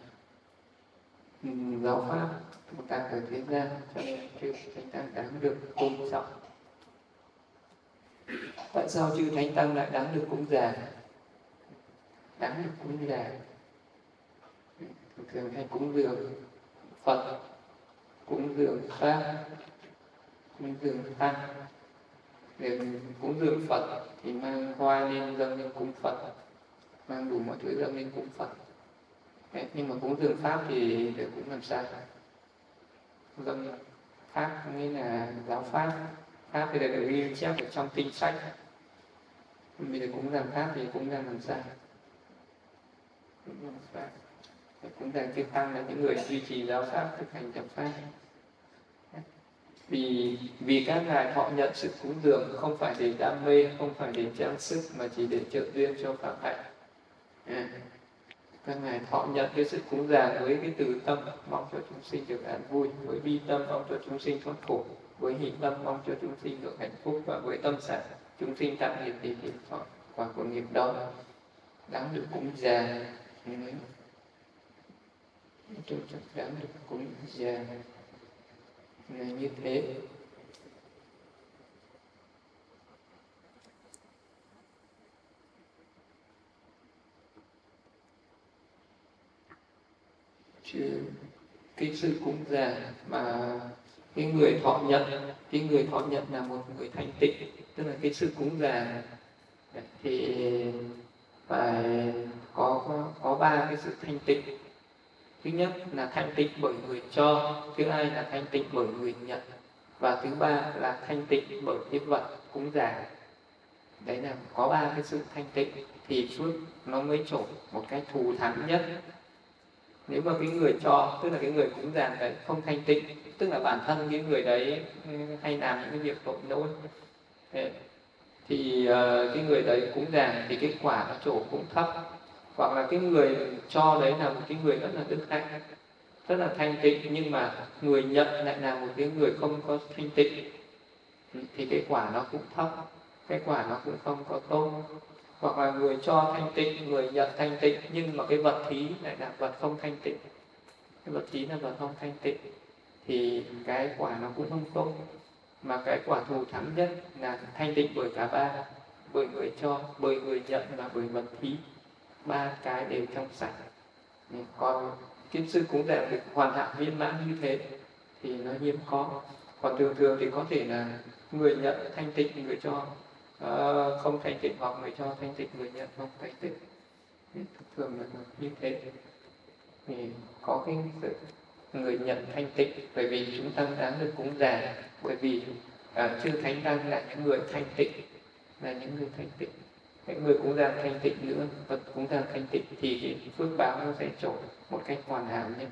giáo pháp chúng ta ở thế gian, cho nên chư thánh tăng đáng được tôn trọng. Tại sao chư thánh tăng lại đáng được cúng dường? đáng được cúng dường. Thường hay cúng dường Phật, cúng dường Pháp, cúng dường Tăng. Để cúng dường Phật thì mang hoa lên dâng lên cúng Phật, mang đủ mọi thứ dâng lên cúng Phật. Đấy, nhưng mà cúng dường Pháp thì đều cũng làm sao? Dâng Pháp nghĩa là giáo Pháp. Pháp thì đều ghi chép ở trong kinh sách. Bây giờ cúng dường Pháp thì cúng dường làm sao? Cúng dường chư Tăng là những người duy trì giáo Pháp, thực hành giáo Pháp. Vì các ngài thọ nhận sự cúng dường không phải để đam mê, không phải để trang sức, mà chỉ để trợ duyên cho Pháp hạnh. Các ngài thọ nhận cái sự cúng dường với cái từ tâm mong cho chúng sinh được an vui, với bi tâm mong cho chúng sinh thoát khổ, với hỷ tâm mong cho chúng sinh được hạnh phúc, và với tâm sản chúng sinh tạo nghiệp thì thọ quả của nghiệp đó đáng được cúng dường. Tôi chắc đáng được cúng dường là như thế. Chứ cái sự cúng dường mà cái người thọ nhận là một người thanh tịnh, tức là cái sự cúng dường thì phải có ba cái sự thanh tịnh. Thứ nhất là thanh tịnh bởi người cho, thứ hai là thanh tịnh bởi người nhận, và thứ ba là thanh tịnh bởi cái vật cúng dường. Đấy là có ba cái sự thanh tịnh thì phước nó mới trổ một cách thù thắng nhất. Nếu mà cái người cho, tức là cái người cúng dường đấy không thanh tịnh, tức là bản thân cái người đấy hay làm những cái việc tội lỗi, thì cái người đấy cúng dường thì cái quả nó trổ cũng thấp. Hoặc là cái người cho đấy là một cái người rất là đức hạnh, rất là thanh tịnh, nhưng mà người nhận lại là một cái người không có thanh tịnh, thì cái quả nó cũng thấp, cái quả nó cũng không có tốt. Hoặc là người cho thanh tịnh, người nhận thanh tịnh, nhưng mà cái vật thí lại là vật không thanh tịnh, cái vật thí là vật không thanh tịnh, thì cái quả nó cũng không tốt. Mà cái quả thù thắng nhất là thanh tịnh bởi cả ba, bởi người cho, bởi người nhận và bởi vật thí. Ba cái đều trong sạch. Còn cái sự cúng dường được hoàn hảo viên mãn như thế thì nó hiếm có. Còn thường thường thì có thể là người nhận thanh tịnh, người cho không thanh tịnh, hoặc người cho thanh tịnh, người nhận không thanh tịnh. Thường là như thế. Thì có cái sự người nhận thanh tịnh, bởi vì chúng ta đáng được cúng dường, bởi vì chư thánh tăng là những người thanh tịnh, là những người thanh tịnh. Cái người cúng dường thanh tịnh nữa, vật cúng dường thanh tịnh thì cái phước báo nó sẽ trổ một cách hoàn hảo nhất.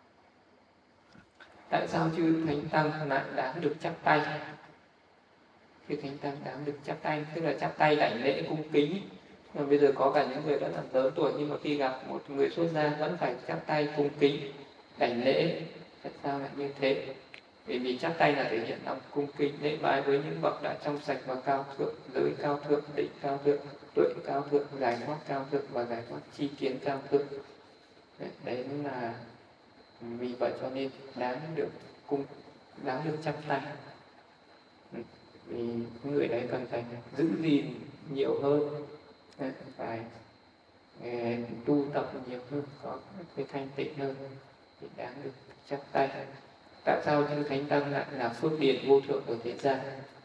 Tại sao chư thánh tăng lại đáng được chắp tay? Chư thánh tăng đáng được chắp tay, tức là chắp tay đảnh lễ cung kính. Mà bây giờ có cả những người rất là lớn tuổi, nhưng mà khi gặp một người xuất gia vẫn phải chắp tay cung kính đảnh lễ. Tại sao lại như thế? Bởi vì chắp tay là thể hiện lòng cung kính lễ bái với những bậc đã trong sạch và cao thượng, giới cao thượng, định cao thượng, tuệ cao thượng, giải thoát cao thượng và giải thoát chi kiến cao thượng. Đấy là vì vậy cho nên đáng được chắp tay. Vì người đấy cần phải giữ gìn nhiều hơn, phải tu tập nhiều hơn, có cái thanh tịnh hơn thì đáng được chắp tay. Tại sao chư thánh tăng lại là phước điển vô thượng ở thế gian?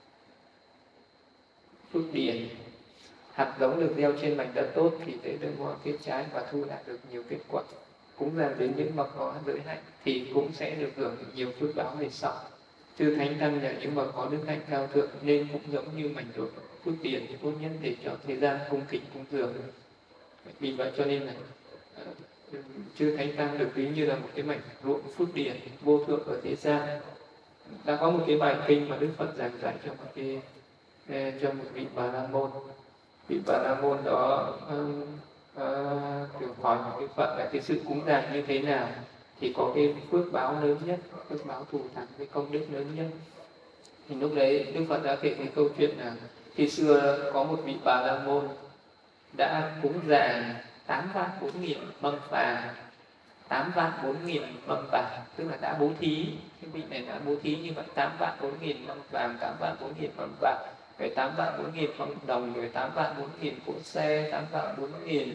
Phước điển, hạt giống được gieo trên mảnh đất tốt thì sẽ đơm hoa kết trái và thu lại được nhiều kết quả. Cúng dường đến những bậc có giới hạnh thì cũng sẽ được hưởng nhiều phước báo về sau. Chư thánh tăng là những bậc có đức hạnh cao thượng nên cũng giống như mảnh ruộng phước điển tốt nhất để cho thế gian cung kính cúng dường. Vì vậy cho nên là chư thánh tăng được ví như là một cái mảnh ruộng phước điển vô thượng ở thế gian. Đã có một cái bài kinh mà Đức Phật giảng dạy cho một vị Bà La Môn. Vị Bà La Môn đó thường hỏi Đức Phật là cái sự cúng dường như thế nào thì có cái phước báo lớn nhất, phước báo thù thắng, cái công đức lớn nhất. Thì lúc đấy Đức Phật đã kể cái câu chuyện là khi xưa có một vị Bà La Môn đã cúng dường 8.400.000 mâm vàng, 8.400.000 mâm vàng, tức là đã bố thí. Cái vị này đã bố thí như vậy, 8.400.000 mâm vàng, 8.400.000 mâm bạc, rồi 8.400.000 mâm đồng, rồi 8.400.000 cỗ xe, 8.400.000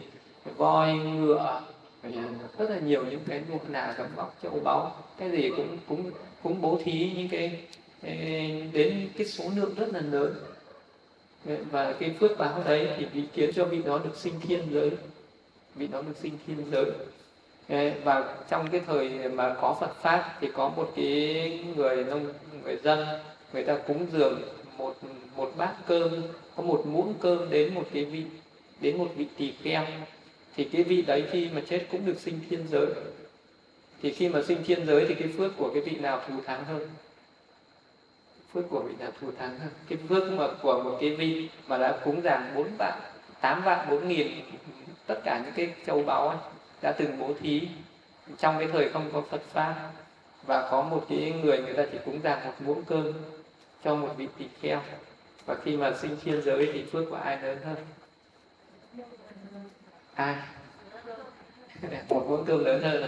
voi ngựa, rất là nhiều những cái nuôi nà gấm vóc châu báu, cái gì cũng bố thí những cái đến cái số lượng rất là lớn. Và cái phước báo đấy thì khiến cho vị đó được sinh thiên giới, vị đó được sinh thiên giới. Và trong cái thời mà có Phật pháp thì có một cái người dân, người ta cúng dường một bát cơm, có một muỗng cơm đến một vị tỳ kheo, thì cái vị đấy khi mà chết cũng được sinh thiên giới. Thì khi mà sinh thiên giới thì cái phước của cái vị nào thù thắng hơn? Phước của vị nào thù thắng hơn? Cái phước mà của một cái vị mà đã cúng dường 4 vạn, 8 vạn, 4.000 tất cả những cái châu báu ấy, đã từng bố thí trong cái thời không có Phật pháp, và có một cái người ta chỉ cúng dường một muỗng cơm cho một vị tỳ kheo, và khi mà sinh thiên giới thì phước của ai lớn hơn? Ai? Một muỗng cơm lớn hơn.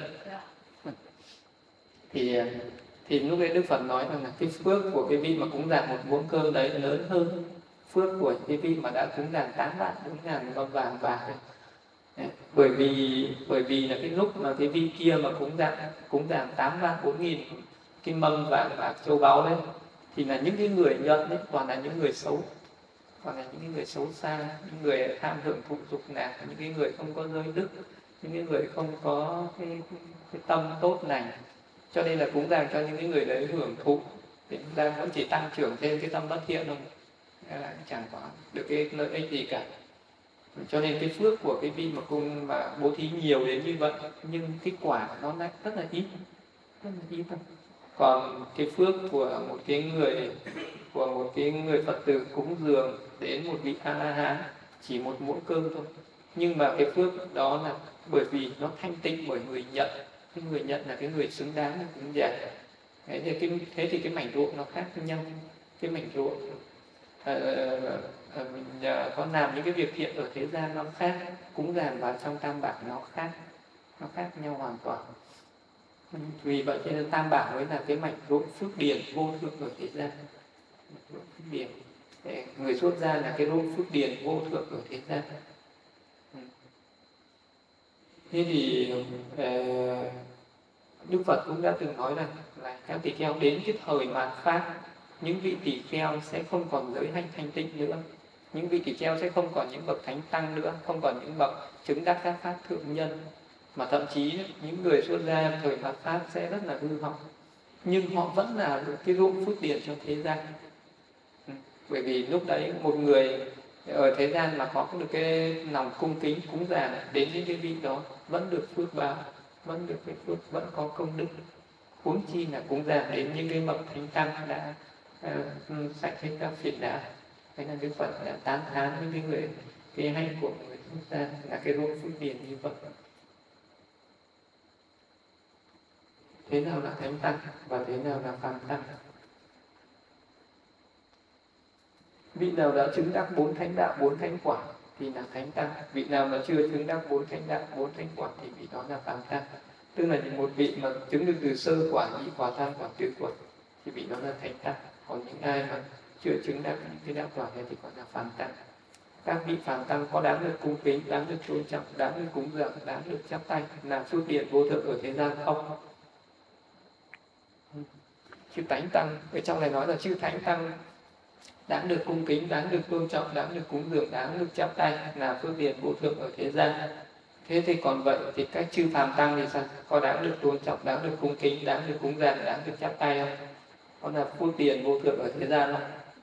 Thì lúc đấy Đức Phật nói rằng là cái phước của cái vị mà cúng dường một muỗng cơm đấy lớn hơn phước của cái vị mà đã cúng dường 8 vạn 4.000 mâm vàng bạc đấy. Bởi vì là cái lúc mà cái vị kia mà cúng dường 8 vạn 4.000 cái mâm vàng bạc châu báu đấy, thì là những cái người nhận đấy toàn là những người xấu, toàn là những cái người xấu xa, những người tham hưởng thụ dục lạc, những cái người không có giới đức, những cái người không có cái tâm tốt lành. Cho nên là cúng dường cho những cái người đấy hưởng thụ, thì chúng ta vẫn chỉ tăng trưởng thêm cái tâm bất thiện thôi, là chẳng có được cái lợi ích gì cả. Cho nên cái phước của cái vị mà cung mà bố thí nhiều đến như vậy, nhưng cái quả nó lại rất là ít thôi. Còn cái phước của một cái người Phật tử cúng dường đến một vị A La Hán chỉ một muỗng cơm thôi, nhưng mà cái phước đó là bởi vì nó thanh tịnh bởi người nhận, cái người nhận là cái người xứng đáng cúng dường. Thế thì cái mảnh ruộng nó khác nhau. Cái mảnh ruộng mình có làm những cái việc thiện ở thế gian nó khác, cúng dường vào trong tam bảo nó khác nhau hoàn toàn. Vì vậy cho nên tam bảo mới là cái mảnh ruộng phước điền vô thượng ở thế gian. Phước điền, người xuất gia là cái ruộng phước điền vô thượng ở thế gian. Thế thì Đức Phật cũng đã từng nói rằng là các tỳ kheo đến cái thời mạt pháp, những vị tỳ kheo sẽ không còn giới hạnh thanh tịnh nữa, những vị tỳ kheo sẽ không còn những bậc thánh tăng nữa, không còn những bậc chứng đắc các pháp thượng nhân, mà thậm chí những người xuất gia thời mạt pháp sẽ rất là hư hỏng, nhưng họ vẫn là được cái ruộng phước điền cho thế gian. Bởi vì lúc đấy một người ở thế gian mà có được cái lòng cung kính cúng dường đến những cái vị đó vẫn được phước báo, vẫn được cái phước, vẫn có công đức. Huống chi là cúng dường đến những cái bậc thánh tăng đã sạch hết các phiền não. Thế là Đức Phật đã tán thán những cái người, cái hay của người xuất gia là cái ruộng phước điền như vậy. Thế nào là thánh tăng và thế nào là phàm tăng? Vị nào đã chứng đắc 4 thánh đạo, 4 thánh quả thì là thánh tăng. Vị nào mà chưa chứng đắc 4 thánh đạo, 4 thánh quả thì vị đó là phàm tăng. Tức là một vị mà chứng được từ sơ quả, nhị quả, tam quả, tứ quả thì vị đó là thánh tăng. Còn những ai mà chưa chứng đắc những cái đạo quả này thì gọi là phàm tăng. Các vị phàm tăng có đáng được cung kính, đáng được tôn trọng, đáng được cúng dường, đáng được chắp tay, làm phước điền vô thượng ở thế gian không? Chư thánh tăng, ở trong này nói là chư thánh tăng đáng được cung kính, đáng được tôn trọng, đáng được cúng dường, đáng được chắp tay, là phước điền vô thượng ở thế gian. Thế thì còn vậy thì các chư phàm tăng thì sao? Có đáng được tôn trọng, đáng được cung kính, đáng được cúng dường, đáng được chắp tay không? Có là phước điền vô thượng ở thế gian không?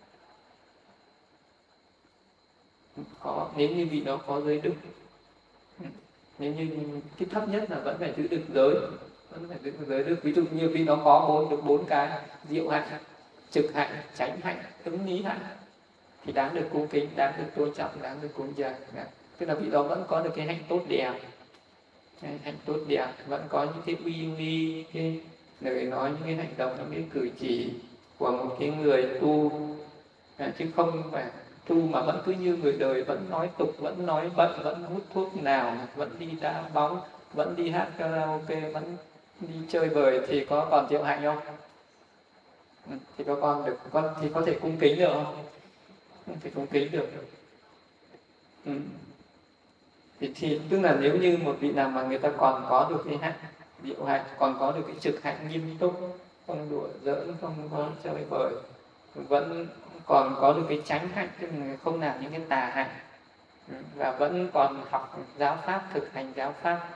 Có, nếu như vị đó có giới đức. Nếu như cái thấp nhất là vẫn phải giữ được giới, vẫn phải giữ được giới đức. Ví dụ như vị đó có được 4 cái diệu hạnh, trực hạnh, chánh hạnh, ứng lý hạnh thì đáng được cung kính, đáng được tôn trọng, đáng được cúng dường. Tức là vị đó vẫn có được cái hạnh tốt đẹp, hạnh tốt đẹp, vẫn có những cái uy nghi, cái lời nói, những cái hành động, những cái cử chỉ của một cái người tu, chứ không phải tu mà vẫn cứ như người đời, vẫn nói tục, vẫn nói bậy, vẫn hút thuốc nào, vẫn đi đá bóng, vẫn đi hát karaoke, vẫn đi chơi bời thì có còn diệu hạnh không? Thì có con được, con thì có thể cung kính được không? Không thể cung kính được. Thì tức là nếu như một vị nào mà người ta còn có được cái hạnh diệu hạnh, còn có được cái trực hạnh nghiêm túc, không đùa giỡn, không có chơi bời, vẫn còn có được cái chánh hạnh, tức là không làm những cái tà hạnh, và vẫn còn học giáo pháp, thực hành giáo pháp,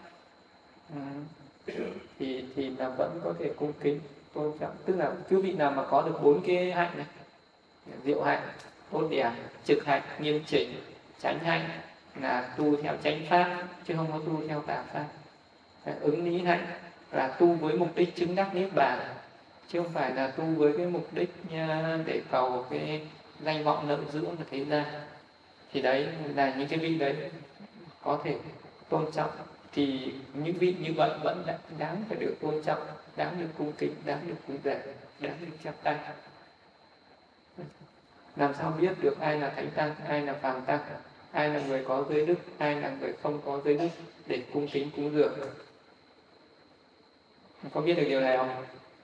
thì là vẫn có thể cung kính tôn trọng. Tức là quý vị nào mà có được 4 cái hạnh này, diệu hạnh, tốt đẹp, trực hạnh, nghiêm chỉnh, chánh hạnh, là tu theo chánh pháp chứ không có tu theo tà pháp. Ứng lý hạnh là tu với mục đích chứng đắc niết bàn, chứ không phải là tu với cái mục đích để cầu cái danh vọng lợi dưỡng của thế gian. Thì đấy là những cái vị đấy có thể tôn trọng, thì những vị như vậy vẫn đáng phải được tôn trọng, đáng được cung kính, đáng được cúng dường, đáng được chắp tay. Làm sao biết được ai là thánh tăng, ai là phàm tăng, ai là người có giới đức, ai là người không có giới đức để cung kính cúng dường? Có biết được điều này không?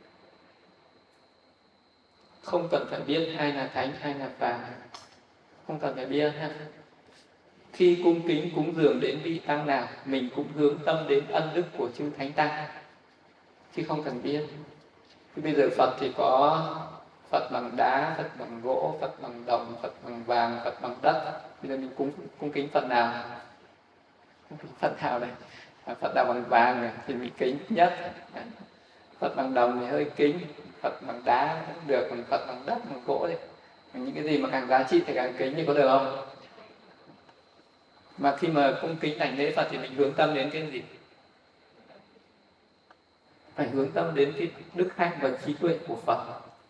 Không cần phải biết ai là thánh, ai là phàm, không cần phải biết ha. Khi cung kính cúng dường đến vị tăng nào, mình cũng hướng tâm đến ân đức của chư thánh tăng, chứ không cần biết. Thì bây giờ Phật thì có Phật bằng đá, Phật bằng gỗ, Phật bằng đồng, Phật bằng vàng, Phật bằng đất. Bây giờ mình cung kính Phật nào? Cung kính Phật nào đây? Phật nào bằng vàng này thì mình kính nhất. Phật bằng đồng thì hơi kính, Phật bằng đá cũng được, còn Phật bằng đất, bằng gỗ đấy, những cái gì mà càng giá trị thì càng kính, thì có được không? Mà khi mà cung kính đảnh lễ Phật thì mình hướng tâm đến cái gì? Phải hướng tâm đến cái đức hạnh và trí tuệ của Phật.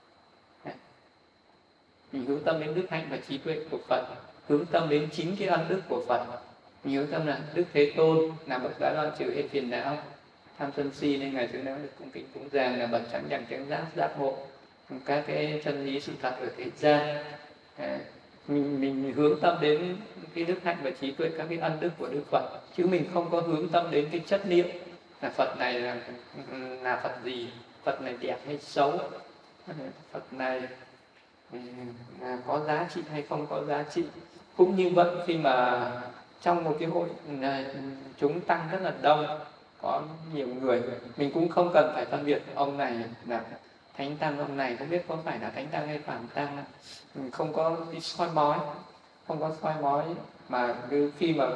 Mình hướng tâm đến đức hạnh và trí tuệ của Phật, hướng tâm đến chính cái ân đức của Phật. Mình hướng tâm là Đức Thế Tôn là bậc đã đoạn trừ hết phiền não, tham sân si, nên ngày xưa nói được cung kính cúng dường là bậc chánh đẳng chánh giác, giác ngộ các cái chân lý sự thật ở thế gian. Mình hướng tâm đến cái đức hạnh và trí tuệ, các cái ân đức của Đức Phật, chứ mình không có hướng tâm đến cái chất liệu là Phật này là Phật gì, Phật này đẹp hay xấu, Phật này là có giá trị hay không có giá trị. Cũng như vậy, khi mà trong một cái hội chúng tăng rất là đông, có nhiều người, mình cũng không cần phải phân biệt ông này là thánh tăng, ông này không biết có phải là thánh tăng hay phàm tăng. Mình không có đi soi mói, không có soi mói, mà cứ khi mà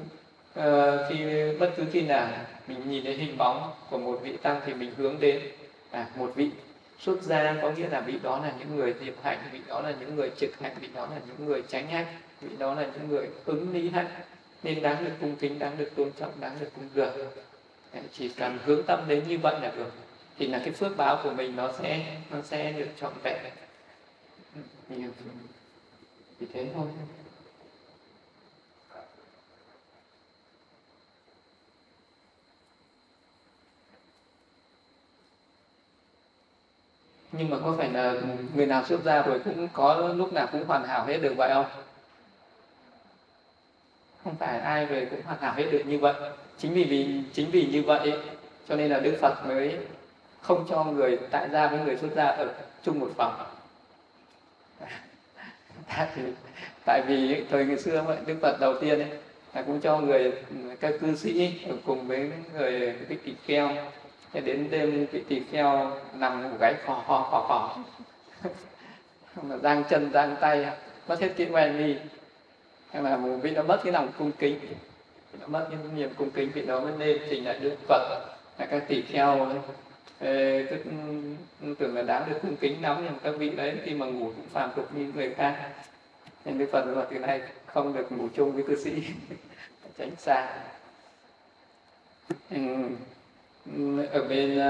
bất cứ khi nào mình nhìn thấy hình bóng của một vị tăng thì mình hướng đến một vị xuất gia, có nghĩa là vị đó là những người diệu hạnh, vị đó là những người trực hạnh, vị đó là những người chánh hạnh, vị đó là những người ứng lý hạnh, nên đáng được cung kính, đáng được tôn trọng, đáng được cúng dường. Chỉ cần hướng tâm đến như vậy là được, thì là cái phước báo của mình nó sẽ được trọn vẹn. Chỉ thế thôi. Nhưng mà có phải là người nào xuất gia rồi cũng có lúc nào cũng hoàn hảo hết được vậy không? Không phải ai về cũng hoàn hảo hết được như vậy. Chính vì như vậy cho nên là Đức Phật mới không cho người tại gia với người xuất gia ở chung một phòng. Tại vì thời ngày xưa vậy, Đức Phật đầu tiên ấy, là cũng cho các cư sĩ ở cùng với người cái tỳ kheo. Thế đến đêm cái tỳ kheo nằm ngủ gáy khò mà giang chân giang tay, mất hết cái oai nghi, hay là vị nó mất cái lòng cung kính, nó mất cái niềm cung kính, vị đó mới nên trình lại Đức Phật. Là các tỳ kheo tức tưởng là đáng được cung kính lắm, nhưng mà các vị đấy khi mà ngủ cũng phàm tục như người khác, nên Đức Phật nói từ nay không được ngủ chung với cư sĩ, tránh xa. Ở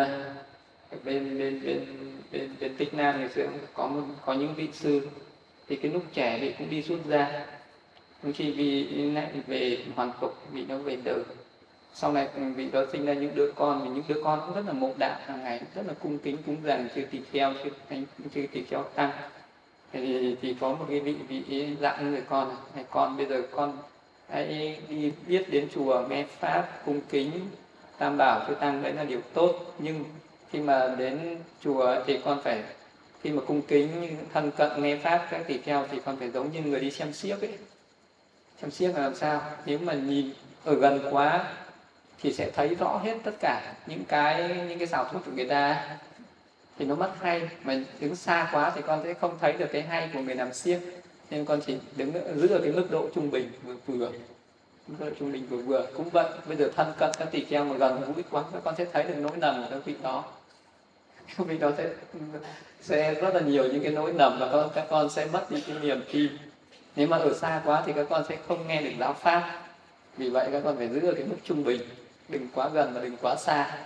bên Tích Nam ngày xưa có những vị sư, thì cái lúc trẻ vị cũng đi xuất gia, khi vị lại về hoàn tục, vị nó về đời, sau này vị đó sinh ra những đứa con, và những đứa con cũng rất là mộ đạo, hàng ngày rất là cung kính cúng dường chư tỳ kheo, chư tỳ kheo tăng. Thì có một cái vị dặn người con này, con bây giờ con hãy đi biết đến chùa nghe pháp, cung kính tam bảo chư tăng, đấy là điều tốt, nhưng khi mà đến chùa thì con phải, khi mà cung kính thân cận nghe pháp các tỳ kheo thì con phải giống như người đi xem xiếc ấy. Xem xiếc là làm sao? Nếu mà nhìn ở gần quá thì sẽ thấy rõ hết tất cả những cái xảo thuật của người ta, thì nó mất hay. Mà đứng xa quá thì con sẽ không thấy được cái hay của người làm xiếc, nên con chỉ giữ ở cái mức độ trung bình vừa, mức độ trung bình vừa. Cũng vậy, bây giờ thân cận các tỳ kheo mà gần gũi quá, các con sẽ thấy được nỗi lầm của các vị đó. Các vị đó sẽ rất là nhiều những cái nỗi lầm, và các con sẽ mất đi cái niềm tin. Nếu mà ở xa quá thì các con sẽ không nghe được giáo pháp. Vì vậy các con phải giữ ở cái mức trung bình, đừng quá gần và đừng quá xa.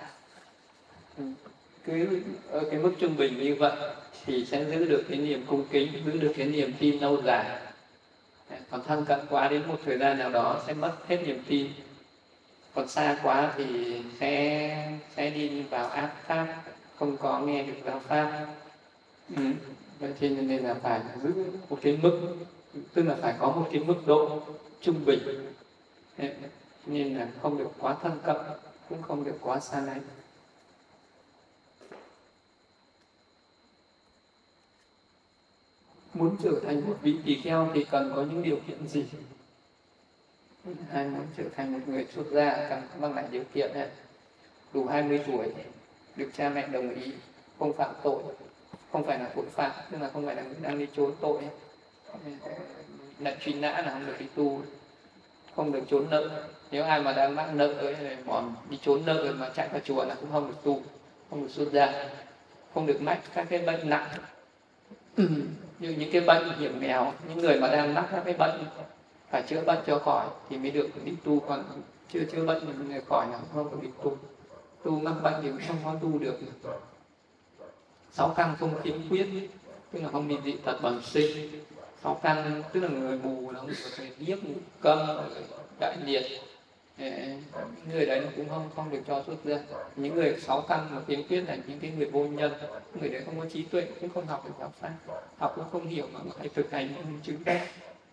Cứ ở cái mức trung bình như vậy thì sẽ giữ được cái niềm cung kính, giữ được cái niềm tin lâu dài. Còn thân cận quá đến một thời gian nào đó sẽ mất hết niềm tin. Còn xa quá thì sẽ đi vào ác pháp, không có nghe được giáo pháp. Vậy thì nên là phải giữ một cái mức, tức là phải có một cái mức độ trung bình, nên là không được quá thân cận, cũng không được quá xa lánh. Muốn trở thành một vị tỳ kheo thì cần có những điều kiện gì? Ai muốn trở thành một người xuất gia cần mang lại điều kiện này: đủ 20 tuổi, được cha mẹ đồng ý, không phạm tội, không phải là tội phạm, tức là không phải là đang đi trốn tội, là truy nã là không được đi tu, không được trốn nợ. Nếu ai mà đang mắc nợ ấy, còn đi trốn nợ mà chạy vào chùa là cũng không được tu, không được xuất gia, không được mắc các cái bệnh nặng. Như những cái bệnh hiểm nghèo, những người mà đang mắc các cái bệnh phải chữa bệnh cho khỏi thì mới được đi tu, còn chưa chữa bệnh thì người khỏi là không được đi tu. Tu mắc bệnh thì cũng không có tu được. 6 căn không khiếm khuyết, tức là không bị dị tật bẩm sinh. 6 căn tức là người mù, là người điếc, người câm, đại liệt, người đấy cũng không được cho xuất gia. Những người 6 căn mà khiếm khuyết là những cái người vô nhân, người đấy không có trí tuệ, cũng không học được giáo pháp, học cũng không hiểu mà phải thực hành những chứng đắc,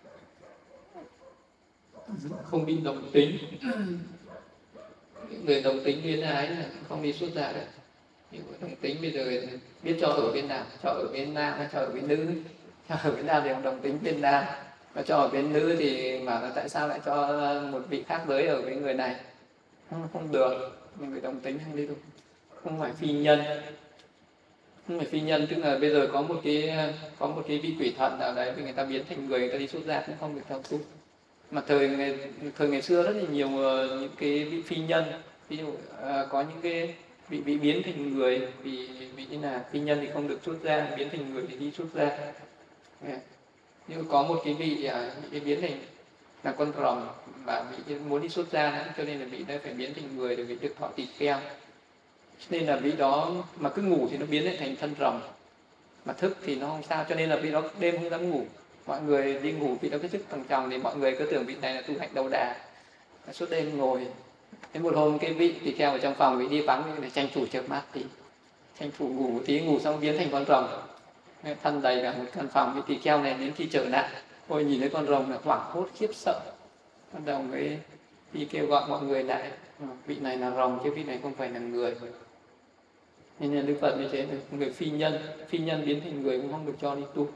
không bị đồng tính. Những người đồng tính biến ái là không đi xuất gia được. Những người đồng tính bây giờ biết cho ở bên nào, cho ở bên nam hay cho ở bên nữ. Cho ở bên nam thì đồng tính bên nam, và cho ở bên nữ thì mà là tại sao lại cho một vị khác giới ở với người này? Không được. Người đồng tính không đi được, không phải phi nhân. Không phải phi nhân, tức là bây giờ có một cái vị quỷ thần nào đấy, vì người ta biến thành người ta đi xuất gia cũng không được theo tu. Mà thời ngày xưa rất là nhiều những cái vị phi nhân, ví dụ có những cái bị biến thành người, vì như là phi nhân thì không được xuất gia, biến thành người thì đi xuất gia. Nhưng có một cái vị biến thành là con rồng và vị muốn đi xuất gia nữa, cho nên là vị đó phải biến thành người để vị được thọ tỳ kheo. Nên là vị đó mà cứ ngủ thì nó biến lại thành thân rồng, mà thức thì nó không sao, cho nên là vị đó đêm không dám ngủ. Mọi người đi ngủ vị đó cứ thức thằng chồng thì mọi người cứ tưởng vị này là tu hạnh đầu đà, suốt đêm ngồi. Đến một hôm cái vị tỳ kheo ở trong phòng vị đi vắng để tranh thủ chợp mắt thì tranh thủ ngủ tí, ngủ xong biến thành con rồng, thân đầy cả một căn phòng. Vị tỳ kheo này đến khi trở lại, ôi nhìn thấy con rồng là hoảng hốt khiếp sợ, bắt đầu mới đi kêu gọi mọi người lại, vị này là rồng chứ vị này không phải là người. Nên là Đức Phật như thế, người phi nhân biến thành người cũng không được cho đi tu.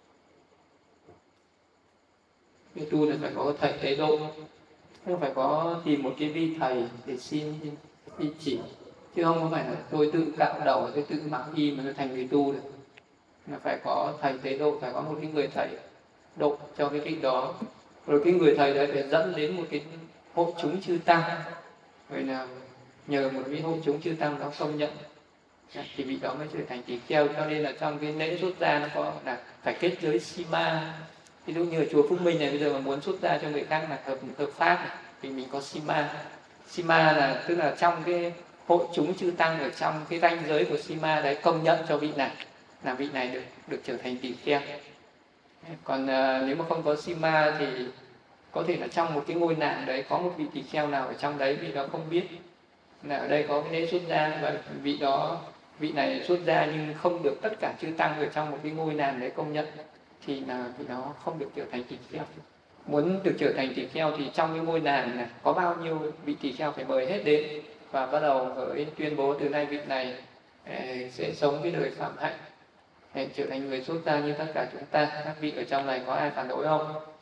Đi tu là phải có thầy tế độ, không phải có tìm một cái vị thầy để xin đi chỉ, chứ không phải là tôi tự cạo đầu, tôi tự mặc y mà tôi thành người tu được. Là phải có thầy tế độ, phải có một cái người thầy độ cho cái vị đó, rồi cái người thầy đấy phải dẫn đến một cái hội chúng chư tăng, vậy là nhờ một vị hội chúng chư tăng đó công nhận thì vị đó mới trở thành tỳ kheo. Cho nên là trong cái lễ xuất gia nó có là phải kết giới sima. Ví dụ như ở chùa Phúc Minh này bây giờ mà muốn xuất gia cho người khác là hợp pháp thì mình có sima. Sima là tức là trong cái hội chúng chư tăng, ở trong cái ranh giới của sima đấy công nhận cho vị này là vị này được trở thành tỳ kheo. Còn nếu mà không có sima thì có thể là trong một cái ngôi làng đấy có một vị tỳ kheo nào ở trong đấy, vị đó không biết là ở đây có cái lễ xuất gia, và vị này xuất gia nhưng không được tất cả chư tăng ở trong một cái ngôi làng đấy công nhận, thì là vị đó không được trở thành tỳ kheo. Muốn được trở thành tỳ kheo thì trong cái ngôi làng này có bao nhiêu vị tỳ kheo phải mời hết đến, và bắt đầu với tuyên bố từ nay vị này sẽ sống cái đời phạm hạnh, trở thành người xuất gia như tất cả chúng ta. Các vị ở trong này có ai phản đối không?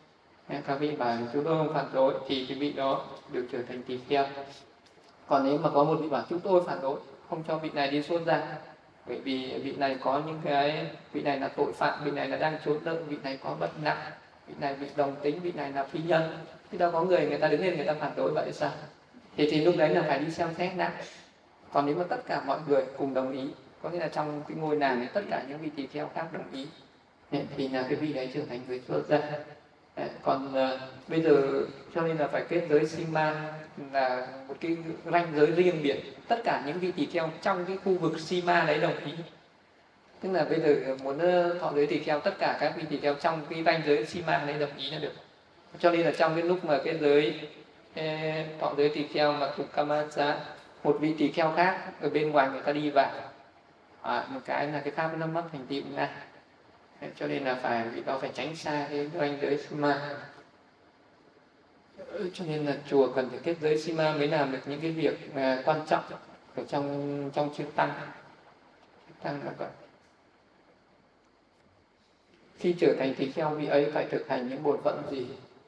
Các vị bảo chúng tôi không phản đối thì cái vị đó được trở thành tỳ kheo. Còn nếu mà có một vị bảo chúng tôi phản đối, không cho vị này đi xuất gia, bởi vì vị này có những cái, vị này là tội phạm, vị này là đang trốn nợ, vị này có bệnh nặng, vị này bị đồng tính, vị này là phi nhân, thì đâu có người ta đứng lên người ta phản đối vậy sao? Thì lúc đấy là phải đi xem xét đã. Còn nếu mà tất cả mọi người cùng đồng ý, có nghĩa là trong cái ngôi làng này tất cả những vị tỳ kheo khác đồng ý, thì là cái vị đấy trở thành người xuất gia. Còn bây giờ cho nên là phải kết giới Sima là một cái ranh giới riêng biệt, tất cả những vị tỳ kheo trong cái khu vực Sima đấy đồng ý. Tức là bây giờ muốn thọ giới tỳ kheo, tất cả các vị tỳ kheo trong cái ranh giới Sima đấy đồng ý là được. Cho nên là trong cái lúc mà cái giới thọ giới tỳ kheo mà thuộc Kamasa, một vị tỳ kheo khác ở bên ngoài người ta đi vào, một cái là cái pháp nó mất thành tựu ngay. Cho nên là vị đó phải tránh xa cái ranh giới Sima. Cho nên là chùa cần phải kết giới Sima mới làm được những cái việc quan trọng ở trong chư tăng. Tăng là vậy. Khi trở thành tỳ kheo, vị ấy phải thực hành những bổn phận gì?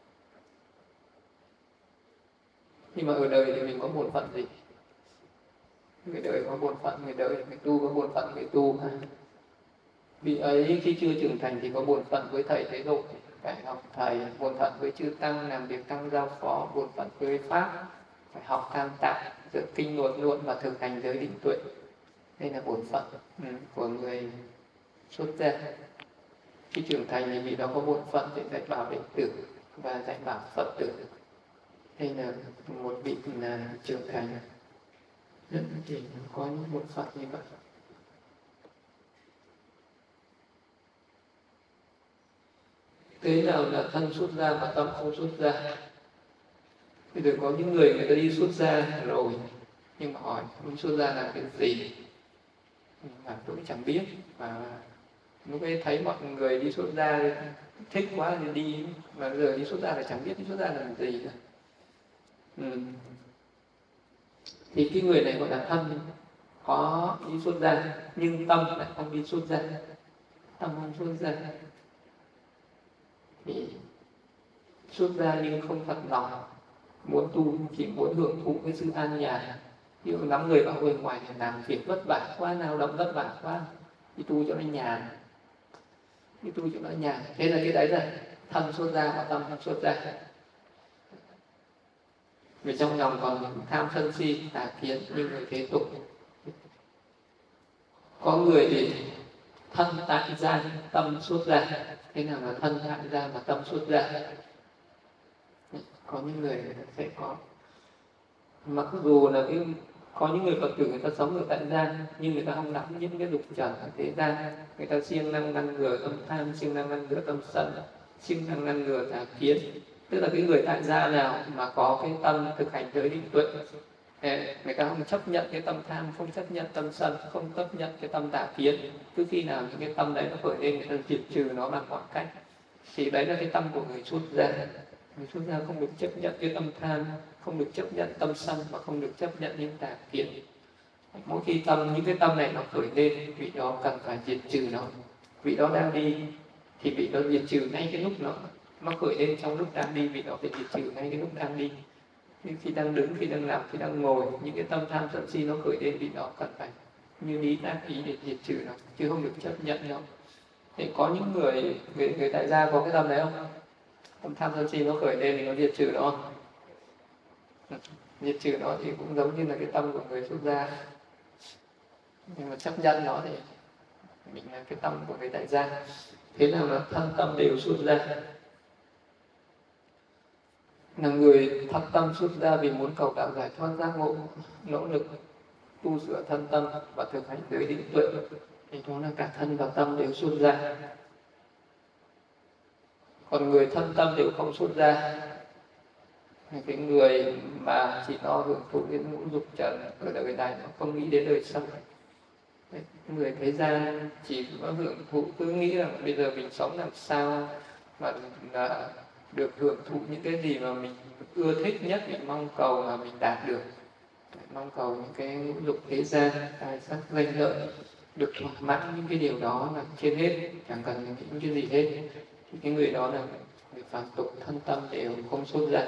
Nhưng mà ở đời thì mình có bổn phận gì? Người đời có bổn phận người đời, người tu có bổn phận người tu. Vị ấy khi chưa trưởng thành thì có bổn phận với thầy thế độ, phải học thầy, bổn phận với chư tăng, làm việc tăng giao phó, bổn phận với pháp, phải học tham tạng, giữa kinh luận luận và thực hành giới định tuệ. Đây là bổn phận của người xuất gia. Khi trưởng thành thì vị đó có bổn phận để dạy bảo đệ tử và dạy bảo Phật tử. Đây là một vị là trưởng thành, rất thì có những bổn phận như vậy. Thế nào là thân xuất gia và tâm không xuất gia? Bây giờ có những người ta đi xuất gia rồi, nhưng mà hỏi muốn xuất gia là cái gì? Mà tôi chẳng biết. Và lúc ấy thấy mọi người đi xuất gia thích quá thì đi, mà bây giờ đi xuất gia là chẳng biết đi xuất gia là gì nữa. Thì cái người này gọi là thân có đi xuất gia, nhưng tâm lại không đi xuất gia. Tâm không xuất gia thì xuất gia nhưng không thật lòng, muốn tu chỉ muốn hưởng thụ cái sự an nhàn. Ví dụ lắm người bảo bên ngoài thì làm việc vất vả quá, lao động vất vả quá, đi tu cho nó nhàn, đi tu cho nó nhàn. Thế là cái đấy là thân xuất gia và tâm không xuất gia. Vì trong lòng còn tham sân si tà kiến như người thế tục. Có người thì thân tại gia, tâm xuất gia. Thế nào là thân tại gia và tâm xuất gia? Có những người sẽ có, mặc dù là có những người Phật tử người ta sống ở tại gia, nhưng người ta không nắm những cái dục trần ở thế gian. Người ta siêng năng ngăn ngừa tâm tham, siêng năng ngăn ngừa tâm sân, siêng năng ngăn ngừa tà kiến. Tức là cái người tại gia nào mà có cái tâm thực hành giới định tuệ, người ta không chấp nhận cái tâm tham, không chấp nhận tâm sân, không chấp nhận cái tâm tà kiến. Cứ khi nào những cái tâm đấy nó khởi lên, người ta diệt trừ nó bằng mọi cách. Thì đấy là cái tâm của người xuất gia. Người xuất gia không được chấp nhận cái tâm tham, không được chấp nhận tâm sân và không được chấp nhận những tà kiến. Mỗi khi những cái tâm này nó khởi lên, vị đó cần phải diệt trừ nó. Vị đó đang đi thì vị đó diệt trừ ngay cái lúc nó khởi lên. Trong lúc đang đi, vị đó phải diệt trừ ngay cái lúc đang đi. Khi đang đứng, khi đang nằm, khi đang ngồi, những cái tâm tham sân si nó khởi lên, vị đó cần phải như lý tác ý để diệt trừ nó, chứ không được chấp nhận nó. Thì có những người tại gia có cái tâm đấy không? Tâm tham sân si nó khởi lên thì nó diệt trừ nó không? Diệt trừ nó thì cũng giống như là cái tâm của người xuất gia. Nhưng mà chấp nhận nó thì mình là cái tâm của người tại gia. Thế nào là thân tâm đều xuất gia? Là người thật tâm xuất gia vì muốn cầu đạo giải thoát giác ngộ, nỗ lực tu sửa thân tâm và thực hành giới định tuệ, thì đó là cả thân và tâm đều xuất gia. Còn người thân tâm đều không xuất gia, cái người mà chỉ lo hưởng thụ cái ngũ dục trần ở đời này, nó không nghĩ đến đời sau. Người thế gian chỉ có hưởng thụ, cứ nghĩ là bây giờ mình sống làm sao mà được hưởng thụ những cái gì mà mình ưa thích nhất, mình mong cầu mà mình đạt được. Mong cầu những cái ngũ dục thế gian, tài sắc danh lợi, được thỏa mãn những cái điều đó là trên hết, chẳng cần những cái gì hết. Thì cái người đó là người phàm tục thân tâm đều không xuất gia.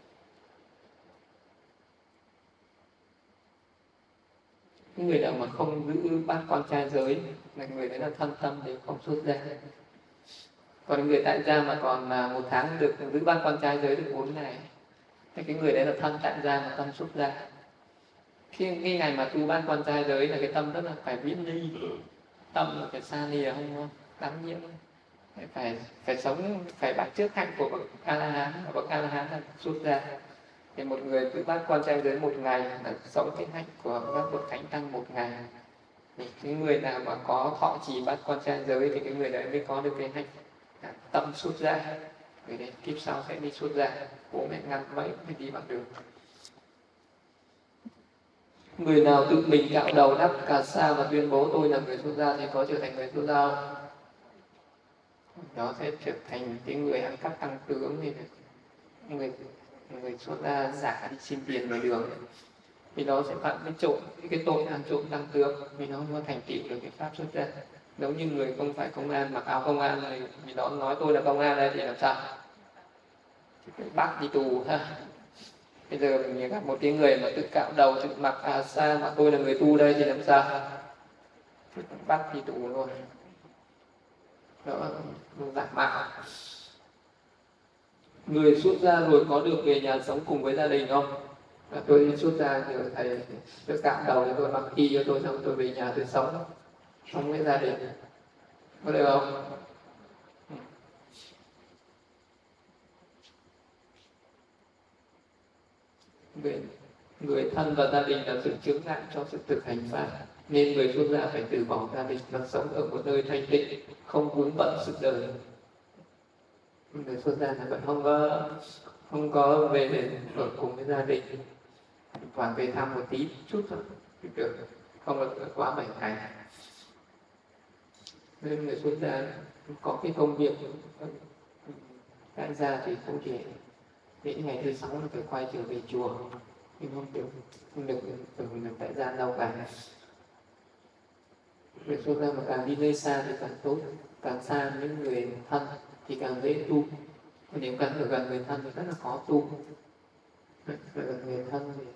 Những người nào mà không giữ bát quan trai giới là người đấy là thân tâm đều không xuất gia. Còn người tại gia mà còn 1 tháng được giữ bát quan trai giới được 4 ngày, thì cái người đấy là thân tại gia mà tâm xuất gia. Khi cái ngày mà tu bát quan trai giới là cái tâm rất là phải viễn ly, tâm là phải xa lìa, không đắm nhiễm, phải sống, phải bắt chước hạnh của bậc A La Hán. Bậc A La Hán là xuất gia. Thì một người giữ bát quan trai giới 1 ngày là sống cái hạnh của các bậc thánh tăng 1 ngày. Thì cái người nào mà có thọ trì bát quan trai giới thì cái người đấy mới có được cái hạnh tâm xuất gia. Người đấy kiếp sau sẽ đi xuất gia, bố mẹ ngăn mấy mới đi bằng đường. Người nào tự mình cạo đầu đắp cà sa và tuyên bố tôi là người xuất gia thì có trở thành người xuất gia không? Nó sẽ trở thành cái người ăn cắp tăng tướng, thì người xuất gia giả đi xin tiền ngoài đường, thì nó sẽ phạm cái trộm, cái tội ăn trộm tăng tướng, vì nó không có thành tựu được cái pháp xuất gia. Giống như người không phải công an mặc áo công an này, vì nó nói tôi là công an đây thì làm sao? Thì phải bắt đi tù ha. Bây giờ mình gặp một cái người mà tự cạo đầu, tự mặc áo sa mà tôi là người tu đây thì làm sao? Thì bắt đi tù luôn. Đó, giả mạo. Người xuất gia rồi có được về nhà sống cùng với gia đình không? Tôi xuất gia thì thầy tôi cạo đầu, tôi mặc y cho tôi, xong tôi về nhà tôi sống với gia đình, có được không? Người thân và gia đình là sự chướng ngại cho sự thực hành pháp, nên người xuất gia phải từ bỏ gia đình và sống ở một nơi thanh tịnh, không vướng bận sự đời. Người xuất gia là vẫn không có về ở cùng với gia đình, và về thăm một tí chút thôi được, không được quá 7 ngày. Nên người xuất gia có cái công việc tại gia thì không thể đến ngày thứ 6 là phải quay trở về chùa, nhưng không được ở tại gia lâu cả. Người xuất gia mà càng đi nơi xa thì càng tốt, càng xa những người thân thì càng dễ tu. Nếu càng ở gần người thân thì rất là khó tu. Ở gần người thân thì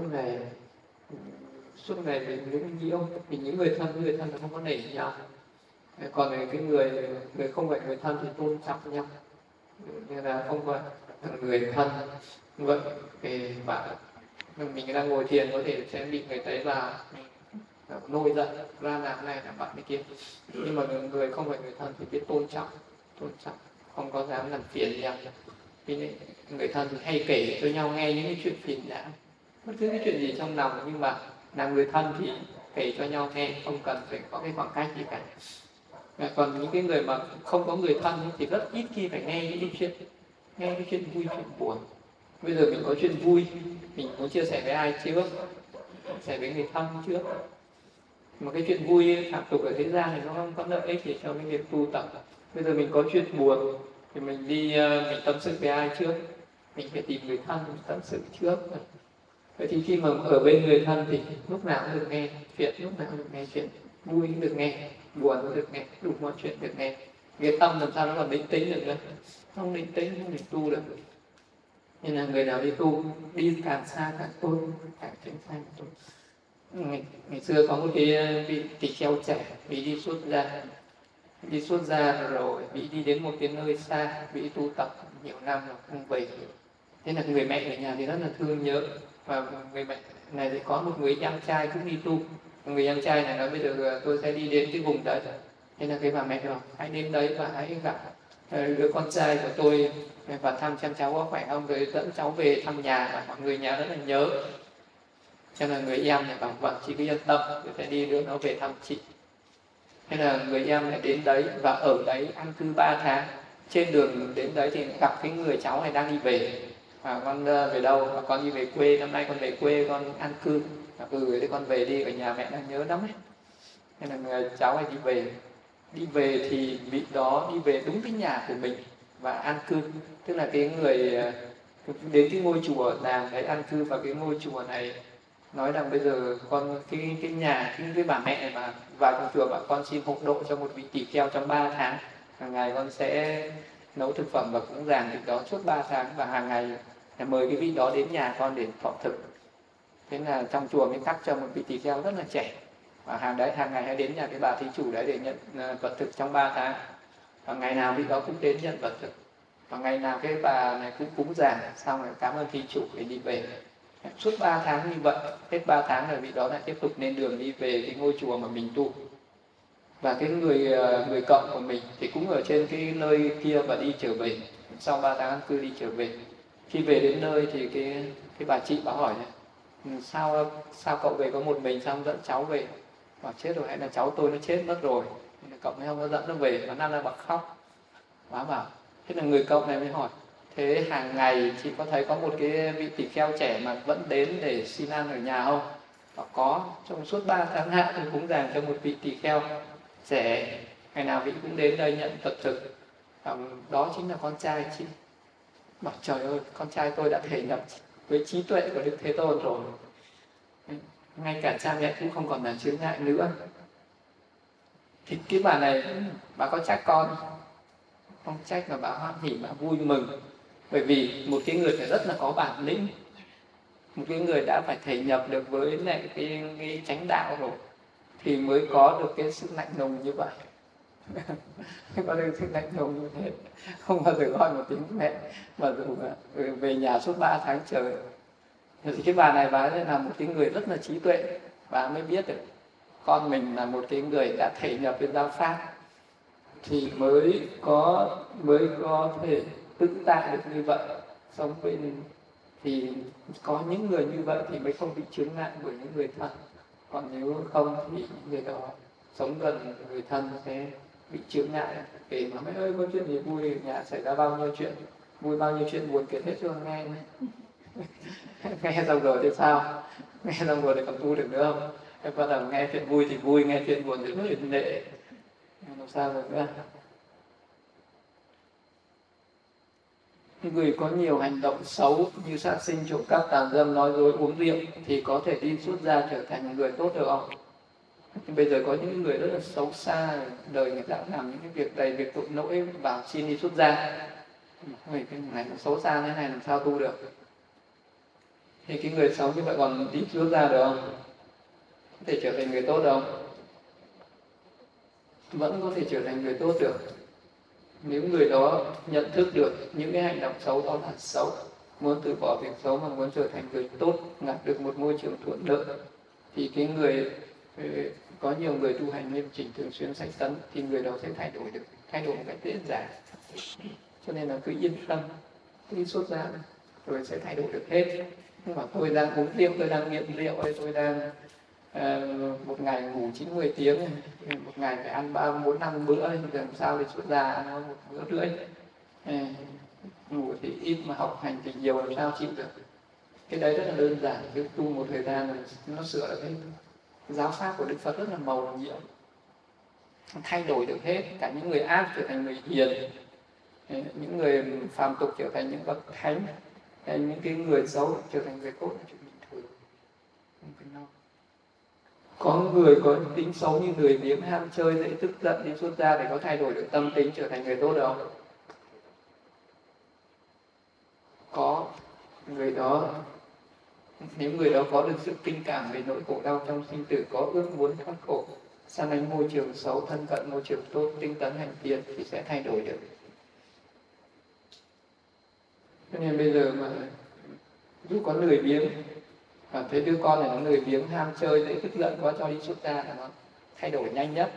suốt ngày mình những nhiễu, vì những người thân là không có nể nhau. Còn cái người không phải người thân thì tôn trọng nhau, nên là không phải người thân. Vậy thì bạn mình đang ngồi thiền có thể sẽ bị người thấy là nổi giận ra làm này làm bạn cái kia, nhưng mà người không phải người thân thì biết tôn trọng, không có dám làm phiền nhau. Vì người thân thì hay kể cho nhau nghe những cái chuyện phiền não, bất cứ cái chuyện gì trong lòng, nhưng mà là người thân thì kể cho nhau nghe, không cần phải có cái khoảng cách gì cả. Còn những cái người mà không có người thân thì rất ít khi phải nghe những cái chuyện vui, chuyện buồn. Bây giờ mình có chuyện vui, mình muốn chia sẻ với ai trước? Chia sẻ với người thân trước. Mà cái chuyện vui phạm tục ở thế gian thì nó không có lợi ích gì cho cái việc tu tập. Bây giờ mình có chuyện buồn thì mình mình tâm sự với ai trước? Mình phải tìm người thân mình tâm sự trước. Vậy thì khi mà ở bên người thân thì lúc nào cũng được nghe chuyện, lúc nào cũng được nghe chuyện, vui cũng được nghe, buồn cũng được nghe, đủ mọi chuyện được nghe. Cái tâm làm sao nó còn định tĩnh được nữa? Không định tĩnh không thể tu được. Nên là người nào đi tu, đi càng xa càng tốt, càng tránh xa càng tốt. Ngày xưa có một cái vị tỳ kheo trẻ, vị đi xuất gia rồi vị đi đến một cái nơi xa, vị tu tập nhiều năm rồi không về. Thế là người mẹ ở nhà thì rất là thương nhớ, và người mẹ này thì có một người em trai cũng đi tu. Người em trai này nói bây giờ tôi sẽ đi đến cái vùng đấy. Thế là cái bà mẹ bảo hãy đến đấy và hãy gặp đứa con trai của tôi và thăm xem cháu có khỏe không, rồi dẫn cháu về thăm nhà, và mọi người nhà rất là nhớ. Cho nên người em này bảo vâng chị cứ yên tâm, tôi sẽ đi đưa nó về thăm chị. Thế là người em lại đến đấy và ở đấy ăn cư 3 tháng. Trên đường đến đấy thì gặp cái người cháu này đang đi về. Và con về đâu? Và con đi về quê, năm nay con về quê con ăn cư. Thế con về đi, ở nhà mẹ đang nhớ lắm ấy. Thế là người cháu này đi về thì vị đó đi về đúng cái nhà của mình và an cư. Tức là cái người đến cái ngôi chùa làng đấy an cư, và cái ngôi chùa này nói rằng bây giờ con cái nhà cái bà mẹ mà vào trong chùa bảo con xin hộ độ cho một vị tỳ kheo trong 3 tháng, hàng ngày con sẽ nấu thực phẩm và cúng dường vị đó suốt 3 tháng, và hàng ngày mời cái vị đó đến nhà con để thọ thực. Thế là trong chùa mới cắt cho một vị tỳ kheo rất là trẻ, và hàng ngày hãy đến nhà cái bà thí chủ đấy để nhận vật thực trong 3 tháng, và ngày nào vị đó cũng đến nhận vật thực, và ngày nào cái bà này cũng cúng dường xong rồi cảm ơn thí chủ để đi về. Suốt 3 tháng như vậy, hết 3 tháng rồi vị đó lại tiếp tục lên đường đi về cái ngôi chùa mà mình tu. Và cái người cộng của mình thì cũng ở trên cái nơi kia và đi trở về. Sau 3 tháng an cư đi trở về. Khi về đến nơi thì cái bà chị bà hỏi này, sao cậu về có một mình, sao không dẫn cháu về? Bảo chết rồi, hay là cháu tôi nó chết mất rồi, cậu mới không có dẫn nó về. Nó năn ra bà khóc. Bà bảo, thế là người cộng này mới hỏi, thế hàng ngày chị có thấy có một cái vị tỳ kheo trẻ mà vẫn đến để xin ăn ở nhà không? Bảo có, trong suốt 3 tháng hạ tôi cúng dường cho một vị tỳ kheo trẻ, ngày nào vị cũng đến đây nhận vật thực. Đó chính là con trai chị. Bảo trời ơi, con trai tôi đã thể nhập với trí tuệ của Đức Thế Tôn rồi, ngay cả cha mẹ cũng không còn là chướng ngại nữa. Thì cái bà này, bà có trách con không? Trách, mà bà hoan hỉ, bà vui mừng. Bởi vì một cái người phải rất là có bản lĩnh, một cái người đã phải thể nhập được với lại cái chánh đạo rồi thì mới có được cái sự lạnh lùng như vậy. Có được sự lạnh lùng như thế, không bao giờ gọi một tiếng mẹ, mà dù về nhà suốt 3 tháng trời. Thì cái bà này bà là một cái người rất là trí tuệ, bà mới biết được con mình là một cái người đã thể nhập với giáo pháp thì mới có thể tự tại được như vậy, sống với thì có những người như vậy thì mới không bị chướng ngại bởi những người thân. Còn nếu không thì người đó sống gần người thân sẽ bị chướng ngại. Kể mà mẹ ơi có chuyện gì vui ở nhà xảy ra bao nhiêu chuyện vui, bao nhiêu chuyện buồn kể hết cho nghe. Nghe xong rồi thì sao? Nghe xong rồi thì còn tu được nữa không? Em bắt đầu nghe chuyện vui thì vui, nghe chuyện buồn thì rất lệ. Làm sao được nữa? Người có nhiều hành động xấu như sát sinh, trộm cắp, tàn dâm, nói dối, uống rượu thì có thể đi xuất gia trở thành người tốt được không? Bây giờ có những người rất là xấu xa, đời người ta làm những cái việc đầy việc tội lỗi và xin đi xuất gia. Cái này nó xấu xa thế này làm sao tu được? Thì cái người xấu như vậy còn đi xuất gia được không? Có thể trở thành người tốt được không? Vẫn có thể trở thành người tốt được. Nếu người đó nhận thức được những cái hành động xấu đó là xấu, muốn từ bỏ việc xấu mà muốn trở thành người tốt, đạt được một môi trường thuận lợi, thì cái người có nhiều người tu hành nghiêm chỉnh thường xuyên sách tấn thì người đó sẽ thay đổi một cách dễ dàng. Cho nên là cứ yên tâm, đi xuất gia rồi sẽ thay đổi được hết. Nhưng mà tôi đang uống rượu, tôi đang nghiện rượu, tôi đang một ngày ngủ 9-10 tiếng, một ngày phải ăn 3-4-5 bữa, thì làm sao để xuất gia ăn một bữa rưỡi. Ngủ thì ít mà học hành thì nhiều, làm sao chịu được? Cái đấy rất là đơn giản, cứ tu một thời gian rồi nó sửa được hết. Giáo pháp của Đức Phật rất là màu nhiệm, thay đổi được hết. Cả những người ác trở thành người hiền, những người phàm tục trở thành những bậc thánh, những cái người xấu trở thành người tốt, là chuyện bình thường, không phải lo. Có người có tính xấu như lười biếng, ham chơi, dễ tức giận, đi xuất gia để có thay đổi được tâm tính trở thành người tốt đâu? Có. Người đó, nếu người đó có được sự kinh cảm về nỗi khổ đau trong sinh tử, có ước muốn thoát khổ, sang đánh môi trường xấu, thân cận môi trường tốt, tinh tấn hành thiện thì sẽ thay đổi được. Cho nên bây giờ mà dù có lười biếng, cảm thấy đứa con này nó lười biếng, ham chơi, dễ tức giận quá, cho đi xuất gia là nó thay đổi nhanh nhất.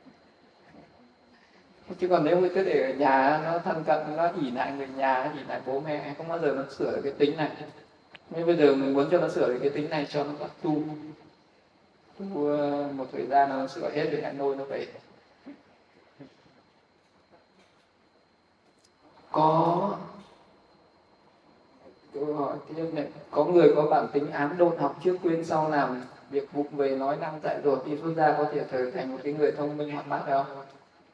Chứ còn nếu cứ để ở nhà, nó thân cận, nó ỷ lại người nhà, ỷ lại bố mẹ, không bao giờ nó sửa được cái tính này. Nhưng bây giờ mình muốn cho nó sửa được cái tính này, cho nó bắt tu một thời gian nó sửa hết rồi lại nôi nó về. Có câu hỏi tiếp này, có người có bản tính ám đôn, học trước quên sau, làm việc vụng về, nói năng dại dột, đi xuất gia có thể trở thành một cái người thông minh hoạt bát được không?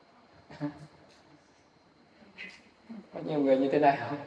Có nhiều người như thế này không?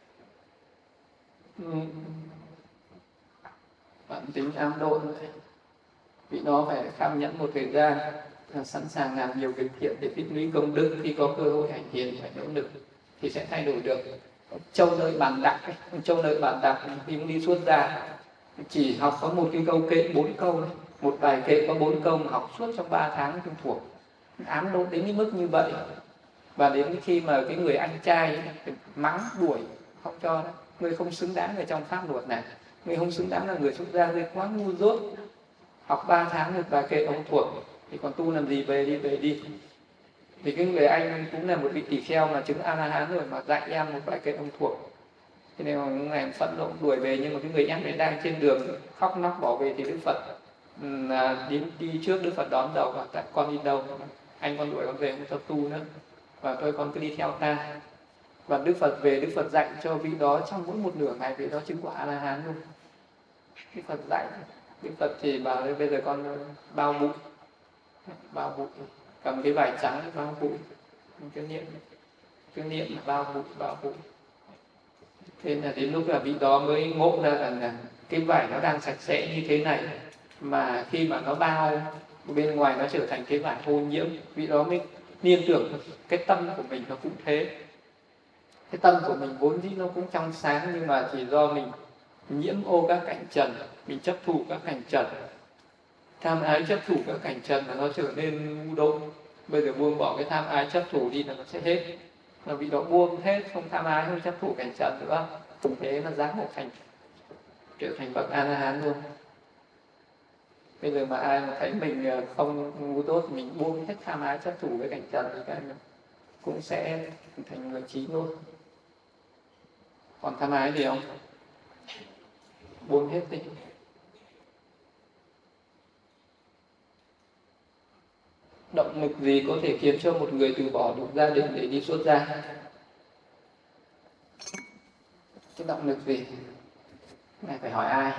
Bản tính ám đôn vì nó phải kham nhẫn một thời gian, sẵn sàng làm nhiều việc thiện để tích lũy công đức, khi có cơ hội hành thiền phải nỗ lực thì sẽ thay đổi được. Châu nơi bàn đặc ấy, châu nơi bàn đặc khi cũng đi xuất gia, chỉ học có một cái câu kệ 4 câu ấy. Một bài kệ có 4 câu mà học suốt trong 3 tháng không thuộc, ám đốt đến cái mức như vậy. Và đến khi mà cái người anh trai mắng đuổi không cho đó, người không xứng đáng ở trong pháp luật này, người không xứng đáng là người xuất gia, người quá ngu dốt, học 3 tháng một bài kệ ông thuộc thì còn tu làm gì, về đi. Thì cái người anh cũng là một vị tỳ kheo mà chứng A La Hán rồi mà dạy em một bài kệ ông thuộc. Thế nên là ngày phẫn nộ đuổi về, nhưng mà cái người em ấy đang trên đường khóc nóc bỏ về thì Đức Phật đi trước, Đức Phật đón đầu và tại con đi đâu, anh con đuổi con về không cho tu nữa, và thôi con cứ đi theo ta. Và Đức Phật về, Đức Phật dạy cho vị đó trong mỗi một nửa ngày vị đó chứng quả A La Hán luôn. Đức Phật dạy, Đức Phật thì bảo bây giờ con bao bụi, cầm cái vải trắng bao bụi, cứ niệm bao bụi. Thế là đến lúc là vị đó mới ngộ ra rằng là cái vải nó đang sạch sẽ như thế này, mà khi mà nó bao bên ngoài nó trở thành cái vải ô nhiễm. Vị đó mới liên tưởng cái tâm của mình nó cũng thế. Cái tâm của mình vốn dĩ nó cũng trong sáng, nhưng mà chỉ do mình nhiễm ô các cảnh trần, mình chấp thủ các cảnh trần, tham ái chấp thủ các cảnh trần là nó trở nên ngu độn. Bây giờ buông bỏ cái tham ái chấp thủ đi là nó sẽ hết. Mà vị đó buông hết, không tham ái, không chấp thủ cảnh trần nữa, thế là giác ngộ thành, trở thành bậc A La Hán luôn. Bây giờ mà ai mà thấy mình không ngu tốt, mình buông hết tham ái chấp thủ với cảnh trần thì các anh cũng sẽ thành người trí luôn. Còn tham ái gì không? Buông hết đi. Động lực gì có thể khiến cho một người từ bỏ được gia đình để đi xuất gia? Cái động lực gì? Này phải hỏi ai?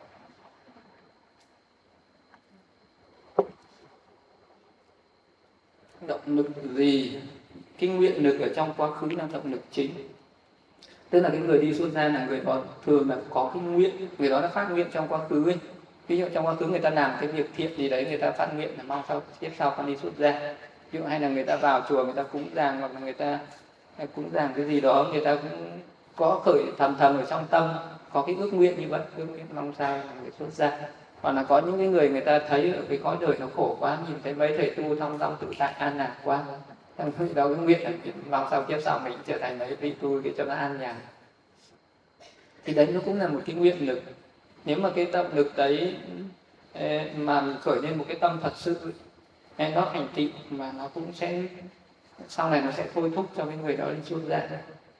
Động lực gì? Cái nguyện lực ở trong quá khứ là động lực chính. Tức là cái người đi xuất gia là người đó thường là có cái nguyện, người đó đã phát nguyện trong quá khứ ấy. Ví dụ trong quá khứ người ta làm cái việc thiện gì đấy, người ta phát nguyện là mong sau tiếp sau con đi xuất gia. Ví dụ hay là người ta vào chùa người ta cúng dường, hoặc là người ta cúng dường cái gì đó, người ta cũng có khởi thầm ở trong tâm, có cái ước nguyện như vậy, ước nguyện mong sao là người xuất gia. Hoặc là có những cái người ta thấy ở cái cõi đời nó khổ quá, nhìn thấy mấy thầy tu thong dong tự tại an lạc quá, người đó cái nguyện là mong sao kiếp sau mình trở thành mấy vị tu cái cho nó an nhàn. Thì đấy nó cũng là một cái nguyện lực. Nếu mà cái tâm lực đấy mà mình khởi lên một cái tâm thật sự nó thành tựu, mà nó cũng sẽ sau này nó sẽ thôi thúc cho cái người đó đi xuất gia.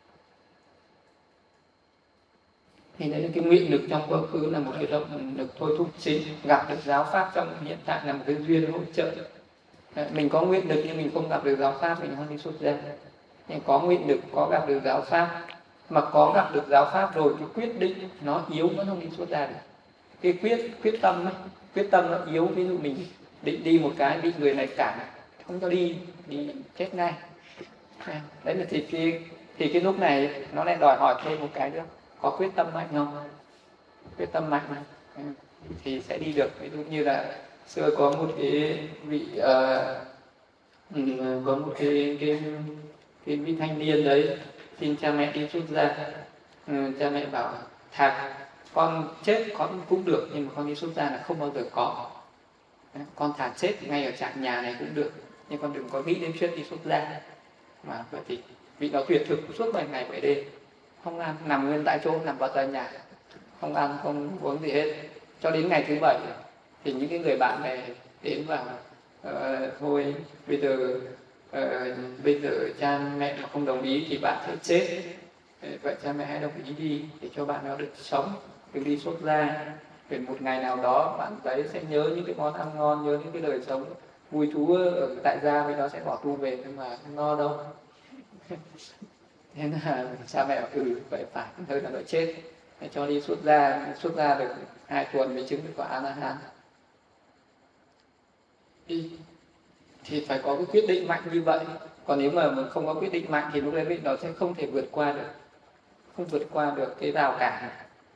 Thì đấy là cái nguyện lực trong quá khứ là một cái động lực thôi thúc chính. Gặp được giáo pháp trong hiện tại là một cái duyên hỗ trợ. Mình có nguyện lực nhưng mình không gặp được giáo pháp, mình không đi xuất gia. Nhưng có nguyện lực, có gặp được giáo pháp, mà có gặp được giáo pháp rồi cái quyết định nó yếu vẫn không đi xuất gia được. Cái quyết tâm ấy, quyết tâm nó yếu. Ví dụ mình định đi một cái bị người này cản không cho đi chết ngay. Đấy là thì cái lúc này nó lại đòi hỏi thêm một cái nữa, có quyết tâm mạnh không? Quyết tâm mạnh thì sẽ đi được. Ví dụ như là xưa có một cái vị có một cái vị thanh niên đấy xin cha mẹ đi xuất gia. Cha mẹ bảo thà con chết con cũng được, nhưng mà con đi xuất gia là không bao giờ có. Con thà chết ngay ở trại nhà này cũng được, nhưng con đừng có nghĩ đến chuyện đi xuất gia. Mà vậy thì vị đó tuyệt thực suốt 7 ngày 7 đêm, không ăn, nằm nguyên tại chỗ, nằm vào tòa nhà, không ăn không uống gì hết. Cho đến ngày thứ 7 thì những cái người bạn này đến và thôi bây giờ cha mẹ mà không đồng ý thì bạn sẽ chết. Vậy cha mẹ hãy đồng ý đi để cho bạn nó được sống, được đi xuất gia. Đến một ngày nào đó bạn ấy sẽ nhớ những cái món ăn ngon, nhớ những cái đời sống vui thú ở tại gia, với nó sẽ bỏ tu về, nhưng mà không no đâu. Thế là cha mẹ bảo vậy phải, hơi là đợi chết, để cho đi xuất gia được 2 tuần mới chứng được quả A La Hán. Thì phải có cái quyết định mạnh như vậy. Còn nếu mà không có quyết định mạnh thì lúc đấy nó sẽ không thể vượt qua được cái rào cản.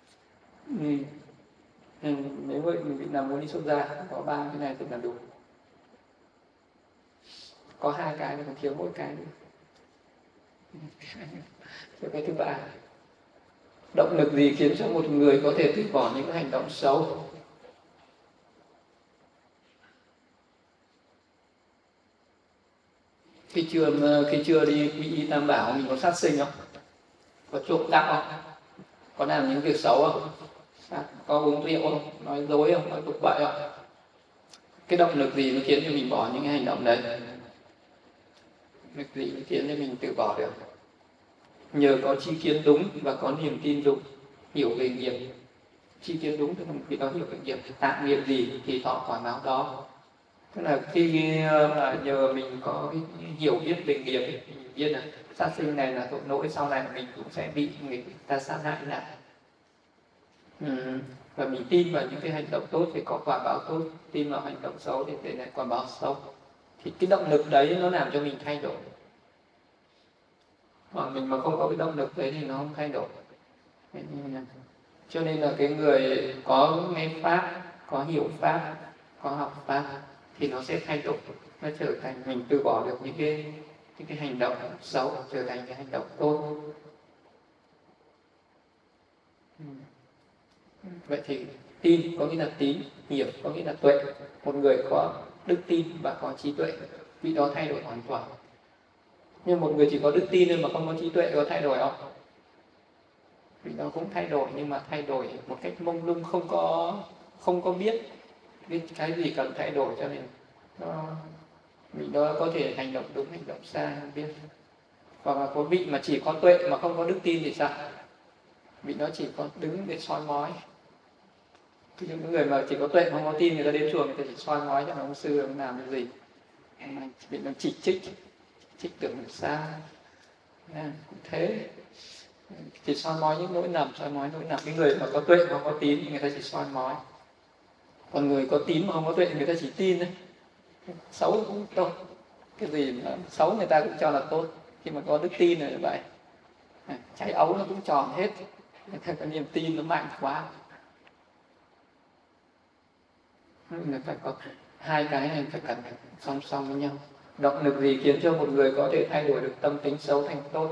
Nếu vậy mình nào muốn đi xuất gia có 3 cái này thì là đủ. Có 2 cái thì còn thiếu mỗi cái nữa. Cái thứ ba, động lực gì khiến cho một người có thể từ bỏ những hành động xấu? Khi chưa đi quy y Tam Bảo mình có sát sinh không? Có trộm cắp không? Có làm những việc xấu không? Có uống rượu không? Nói dối không? Nói tục bậy không? Cái động lực gì nó khiến cho mình bỏ những cái hành động đấy? Việc gì nó khiến cho mình từ bỏ được? Nhờ có tri kiến đúng và có niềm tin đúng, hiểu về nghiệp. Tri kiến đúng tức là vì đó hiểu về nghiệp, tạo nghiệp gì thì thọ quả báo đó. Tức là khi mà nhờ mình có cái hiểu biết về nghiệp ấy, mình biết là sát sinh này là tội lỗi, sau này mình cũng sẽ bị người ta sát hại lại. Và mình tin vào những cái hành động tốt thì có quả báo tốt, tin vào hành động xấu thì để lại quả báo xấu. Thì cái động lực đấy nó làm cho mình thay đổi. Mà mình mà không có cái động lực đấy thì nó không thay đổi. Cho nên là cái người có nghe pháp, có hiểu pháp, có học pháp thì nó sẽ thay đổi, nó trở thành mình từ bỏ được những cái hành động xấu, trở thành cái hành động tốt. Vậy thì tin có nghĩa là tín, hiểu có nghĩa là tuệ. Một người có đức tin và có trí tuệ, vị đó thay đổi hoàn toàn. Nhưng một người chỉ có đức tin mà không có trí tuệ có thay đổi không? Vị đó cũng thay đổi, nhưng mà thay đổi một cách mông lung, không có biết cái gì cần thay đổi, cho nên vị đó có thể hành động đúng, hành động sai không biết. Hoặc là có vị mà chỉ có tuệ mà không có đức tin thì sao? Vị đó chỉ có đứng để soi mói. Những người mà chỉ có tuệ không có tin, người ta đến chùa người ta chỉ soi mói cho ông sư ông làm cái gì, bị nó chỉ trích tưởng là sai. Cũng thế, chỉ soi mói những lỗi lầm, soi mói lỗi lầm. Cái người mà có tuệ mà không có tín thì người ta chỉ soi mói, còn người có tín mà không có tuệ thì người ta chỉ tin thôi. Xấu cũng tốt, cái gì mà xấu người ta cũng cho là tốt. Khi mà có đức tin là vậy, trái ấu nó cũng tròn hết, người ta có niềm tin nó mạnh quá. Người phải có hai cái này phải cẩn thận song song với nhau. Động lực gì khiến cho một người có thể thay đổi được tâm tính xấu thành tốt?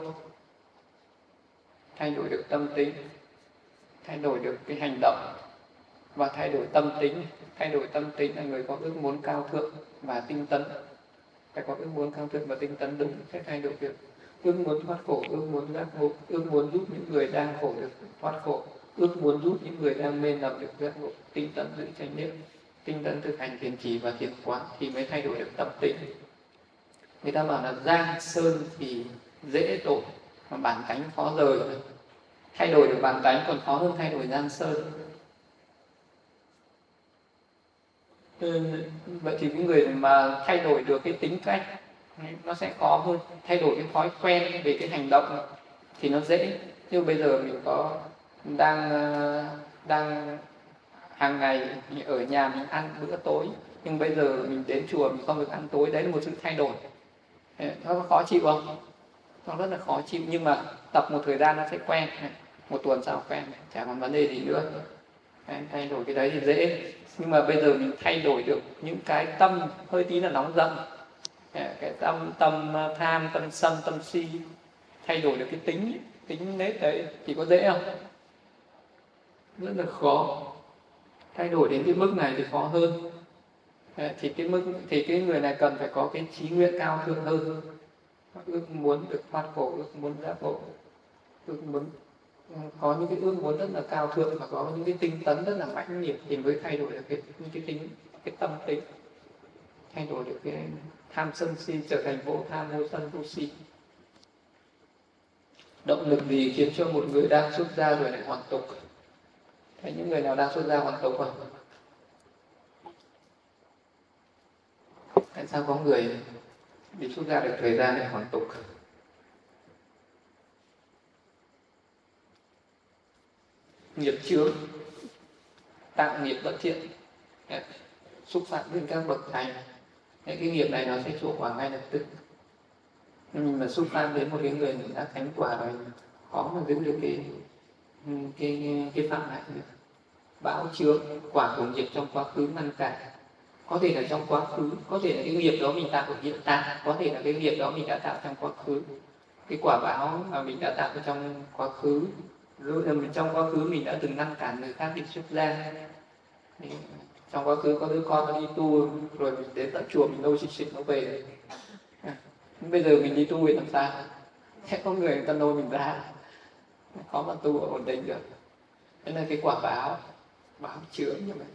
Thay đổi được tâm tính, thay đổi được cái hành động và thay đổi tâm tính. Thay đổi tâm tính là người có ước muốn cao thượng và tinh tấn. Phải có ước muốn cao thượng và tinh tấn đúng sẽ thay đổi được. Ước muốn thoát khổ, ước muốn giác ngộ, ước muốn giúp những người đang khổ được thoát khổ, ước muốn giúp những người đang mê lầm được giác ngộ, tinh tấn giữ chánh niệm, tinh tấn thực hành thiền trì và thiền quán thì mới thay đổi được tâm tính. Người ta bảo là giang sơn thì dễ tội mà bản tánh khó rời. Thay đổi được bản tánh còn khó hơn thay đổi giang sơn. Vậy thì những người mà thay đổi được cái tính cách nó sẽ khó hơn. Thay đổi cái thói quen về cái hành động thì nó dễ. Nhưng bây giờ mình có đang hàng ngày ở nhà mình ăn bữa tối, nhưng bây giờ mình đến chùa mình không được ăn tối, đấy là một sự thay đổi. Nó có khó chịu không? Nó rất là khó chịu, nhưng mà tập một thời gian nó sẽ quen. Một tuần sau quen, chả còn vấn đề gì nữa. Thay đổi cái đấy thì dễ. Nhưng mà bây giờ mình thay đổi được những cái tâm hơi tí là nóng giận, cái tâm tham, tâm sân, tâm si, thay đổi được cái tính nết đấy thì có dễ không? Rất là khó. Thay đổi đến cái mức này thì khó hơn. Thì cái người này cần phải có cái chí nguyện cao thượng hơn, ước muốn được thoát khổ, ước muốn giác ngộ, ước muốn có những cái ước muốn rất là cao thượng và có những cái tinh tấn rất là mãnh liệt thì mới thay đổi được cái tâm tính, thay đổi được cái tham sân si trở thành vô tham vô sân vô si. Động lực gì khiến cho một người đang xuất gia rồi lại hoàn tục? Thấy những người nào đang xuất gia hoàn tục không? Tại sao có người đi xuất gia được thời gian để hoàn tục? Nghiệp chướng, tạo nghiệp bất thiện, xúc phạm đến các bậc thầy. Cái nghiệp này nó sẽ trổ quả ngay lập tức. Nhưng mà xúc phạm đến một cái người đã thánh quả rồi, khó mà giữ được cái phạm này nữa. Bão chướng, quả của nghiệp trong quá khứ ngăn cản. Có thể là trong quá khứ, có thể là cái nghiệp đó mình tạo ở hiện tại, có thể là cái nghiệp đó mình đã tạo trong quá khứ. cái quả báo mà mình đã tạo trong quá khứ. Trong quá khứ mình đã từng ngăn cản người khác đi xuất gia. Trong quá khứ có đứa con nó đi tu rồi mình đến tận chùa mình nôi xịt xịt nó về. Bây giờ mình đi tu thì làm sao? Sẽ có người ta nôi mình ra, khó mà tu ổn định được. Thế nên cái quả báo chướng như vậy,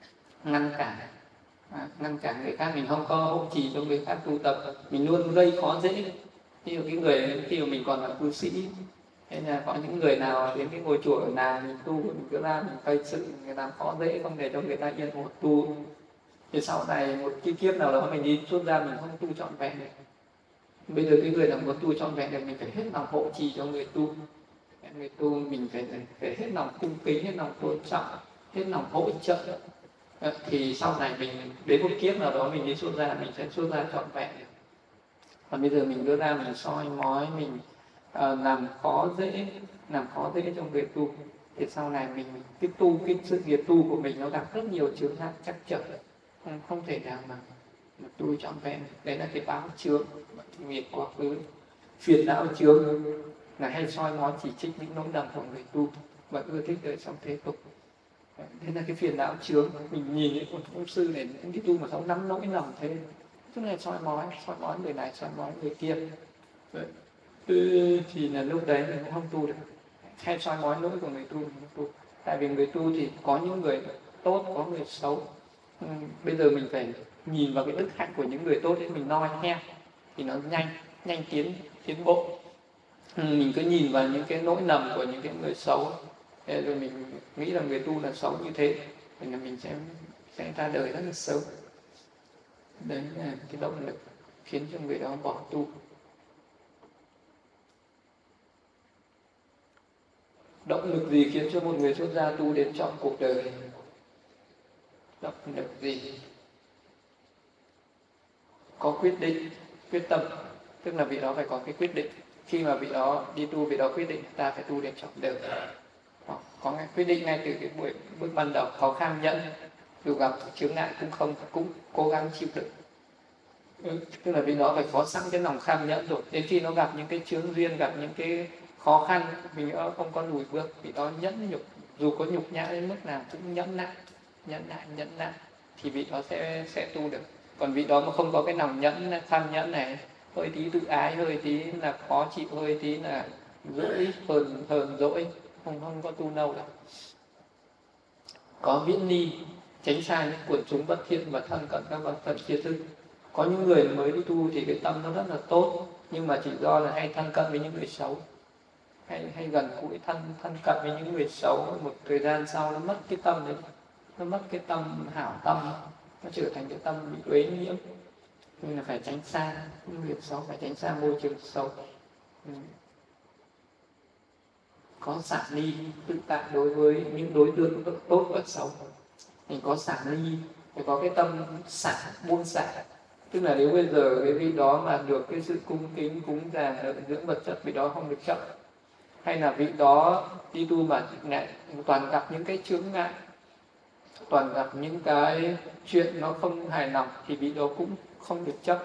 ngăn cản người khác, mình không có hộ trì cho người khác tu tập, mình luôn gây khó dễ. Ví cái người khi mà mình còn là cư sĩ, thế là có những người nào đến cái ngôi chùa nào mình tu, mình cứ ra mình gây sự, người làm khó dễ, không để cho người ta yên ổn tu. Thì sau này một cái kiếp nào đó mình đi xuất ra mình không tu trọn vẹn được. Bây giờ cái người nào muốn tu trọn vẹn được mình phải hết lòng hộ trì cho người tu. Người tu mình phải hết lòng cung kính, hết lòng tôn trọng, hết lòng hỗ trợ. Thì sau này mình đến một kiếp nào đó mình đi xuất gia, mình sẽ xuất gia trọn vẹn được. Còn bây giờ mình đưa ra mình soi mói, mình làm khó dễ cho người tu, thì sau này mình cái sự nghiệp tu của mình nó gặp rất nhiều chướng ngại trắc trở, không thể nào mà tu trọn vẹn. Đấy là cái báo chướng, nghiệp quá khứ. Phiền não chướng là hay soi mói chỉ trích những nỗi lầm của người tu và ưa thích đời sống thế tục. Thế là cái phiền não chướng, mình nhìn những ông sư này, những cái tu mà không nắm nỗi lòng thế, tức là soi mói người này, soi mói người kia. Thì là lúc đấy mình cũng không tu được. Hay soi mói lỗi của người tu, tại vì người tu thì có những người tốt, có người xấu. Bây giờ mình phải nhìn vào cái đức hạnh của những người tốt để mình noi theo thì nó nhanh tiến bộ. Mình cứ nhìn vào những cái lỗi lầm của những cái người xấu, rồi mình nghĩ là người tu là xấu như thế, thì là mình sẽ ra đời rất là sớm. Đấy là cái động lực khiến cho người đó bỏ tu. Động lực gì khiến cho một người xuất gia tu đến trọn cuộc đời? Động lực gì? Có quyết định, quyết tâm, tức là vị đó phải có cái quyết định. Khi mà vị đó đi tu, vị đó quyết định ta phải tu đến trọn đời. Có quyết định ngay từ cái bước ban đầu, khó khăn nhẫn, dù gặp chướng ngại cũng cố gắng chịu đựng. Tức là vì nó phải có sẵn cái lòng kham nhẫn rồi. Đến khi nó gặp những cái chướng duyên, gặp những cái khó khăn, mình không có lùi bước, vì đó nhẫn nhục, dù có nhục nhã đến mức nào cũng nhẫn nại, thì vị đó sẽ tu được. Còn vị đó mà không có cái lòng nhẫn, kham nhẫn này, hơi tí tự ái, hơi tí là khó chịu, hơi tí là dỗi, hờn dỗi, không có tu lâu đâu. Có viễn ly, tránh xa những quần chúng bất thiện và thân cận các bậc phật chia thức. Có những người mới đi tu thì cái tâm nó rất là tốt, nhưng mà chỉ do là hay thân cận với những người xấu, hay gần gũi thân cận với những người xấu, một thời gian sau nó mất cái tâm đấy, nó mất cái tâm hảo tâm, nó trở thành cái tâm bị uế nhiễm. Nên là phải tránh xa những việc xấu, phải tránh xa môi trường xấu. Có xả ly, tự tại đối với những đối tượng tốt và xấu. Mình có xả ly, phải có cái tâm buông xả. Tức là nếu bây giờ cái vị đó mà được cái sự cung kính, cúng dường, dưỡng vật chất, vị đó không được chậm. Hay là vị đó đi tu mà toàn gặp những cái chướng ngại, toàn gặp những cái chuyện nó không hài lòng, thì vị đó cũng không được chấp.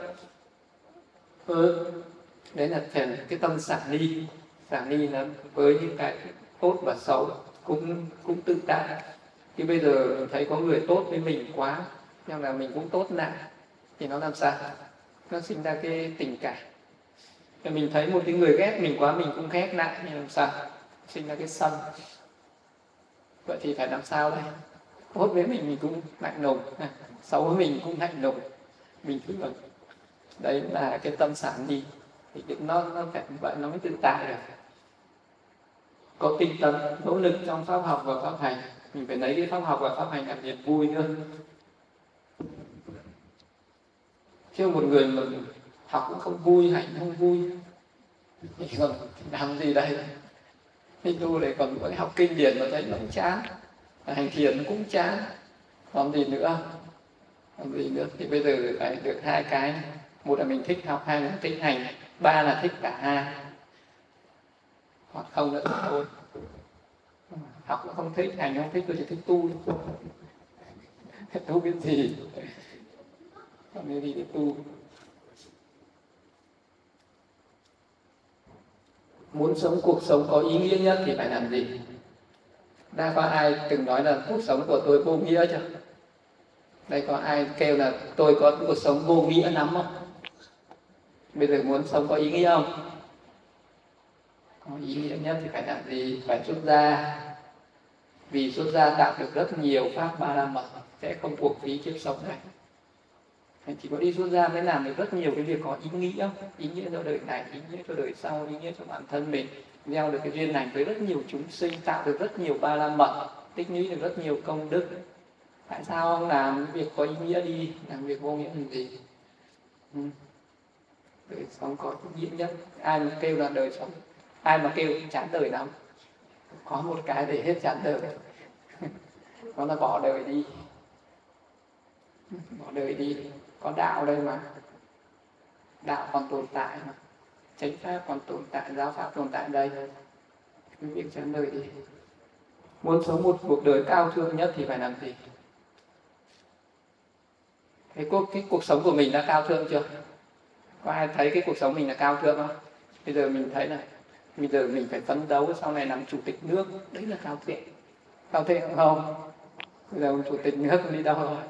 Đấy là thể cái tâm xả ly. Xả ly là với những cái tốt và xấu cũng tự tại. Thì bây giờ mình thấy có người tốt với mình quá, nhưng là mình cũng tốt lại, thì nó làm sao? Nó sinh ra cái tình cảm. Thì mình thấy một cái người ghét mình quá, mình cũng ghét lại, thì làm sao? Sinh ra cái sân. Vậy thì phải làm sao đây? Tốt với mình cũng lạnh lùng, xấu với mình cũng lạnh lùng, bình thường. Đấy là cái tâm sản đi. Thì nó phải vậy nó mới tự tại được. Có tinh tấn, nỗ lực trong pháp học và pháp hành. Mình phải lấy cái pháp học và pháp hành làm niềm vui nữa. Chứ một người mà học cũng không vui, hành không vui, thì còn làm gì đây? Đi tu này còn phải học kinh điển mà thấy nó cũng chán, hành thiền nó cũng chán, làm gì nữa? Thì bây giờ phải được hai cái. Một là mình thích học, hai là thích hành, ba là thích cả hai. Hoặc không nữa thì thôi. Học cũng không thích, hành không thích, tôi chỉ thích tu. Tu biết gì? Không biết gì để tu. Muốn sống cuộc sống có ý nghĩa nhất thì phải làm gì? Đã có ai từng nói là cuộc sống của tôi vô nghĩa chưa? Đây có ai kêu là tôi có cuộc sống vô nghĩa lắm không? Bây giờ muốn sống có ý nghĩa không? Có ý nghĩa nhất thì phải làm gì? Phải xuất gia. Vì xuất gia tạo được rất nhiều pháp ba la mật, sẽ không uổng phí kiếp sống này. Chỉ có đi xuất gia mới làm được rất nhiều cái việc có ý nghĩa, ý nghĩa cho đời này, ý nghĩa cho đời sau, ý nghĩa cho bản thân mình, gieo được cái duyên lành với rất nhiều chúng sinh, tạo được rất nhiều ba la mật, tích lũy được rất nhiều công đức. Tại sao không làm việc có ý nghĩa đi, làm việc vô nghĩa làm gì? Đời sống có ý nghĩa nhất. Ai mà kêu là đời sống, ai mà kêu chán đời lắm, có một cái để hết chán đời, đó là bỏ đời đi. Bỏ đời đi, có đạo đây mà, đạo còn tồn tại mà, chánh pháp còn tồn tại, giáo pháp tồn tại đây, cái việc chán đời đi. Muốn sống một cuộc đời cao thượng nhất thì phải làm gì? Cái cuộc sống của mình đã cao thượng chưa? Có ai thấy cái cuộc sống mình là cao thượng không? Bây giờ mình thấy này, bây giờ mình phải phấn đấu sau này làm chủ tịch nước, đấy là cao thượng. Cao thượng không? Bây giờ chủ tịch nước đi đâu rồi?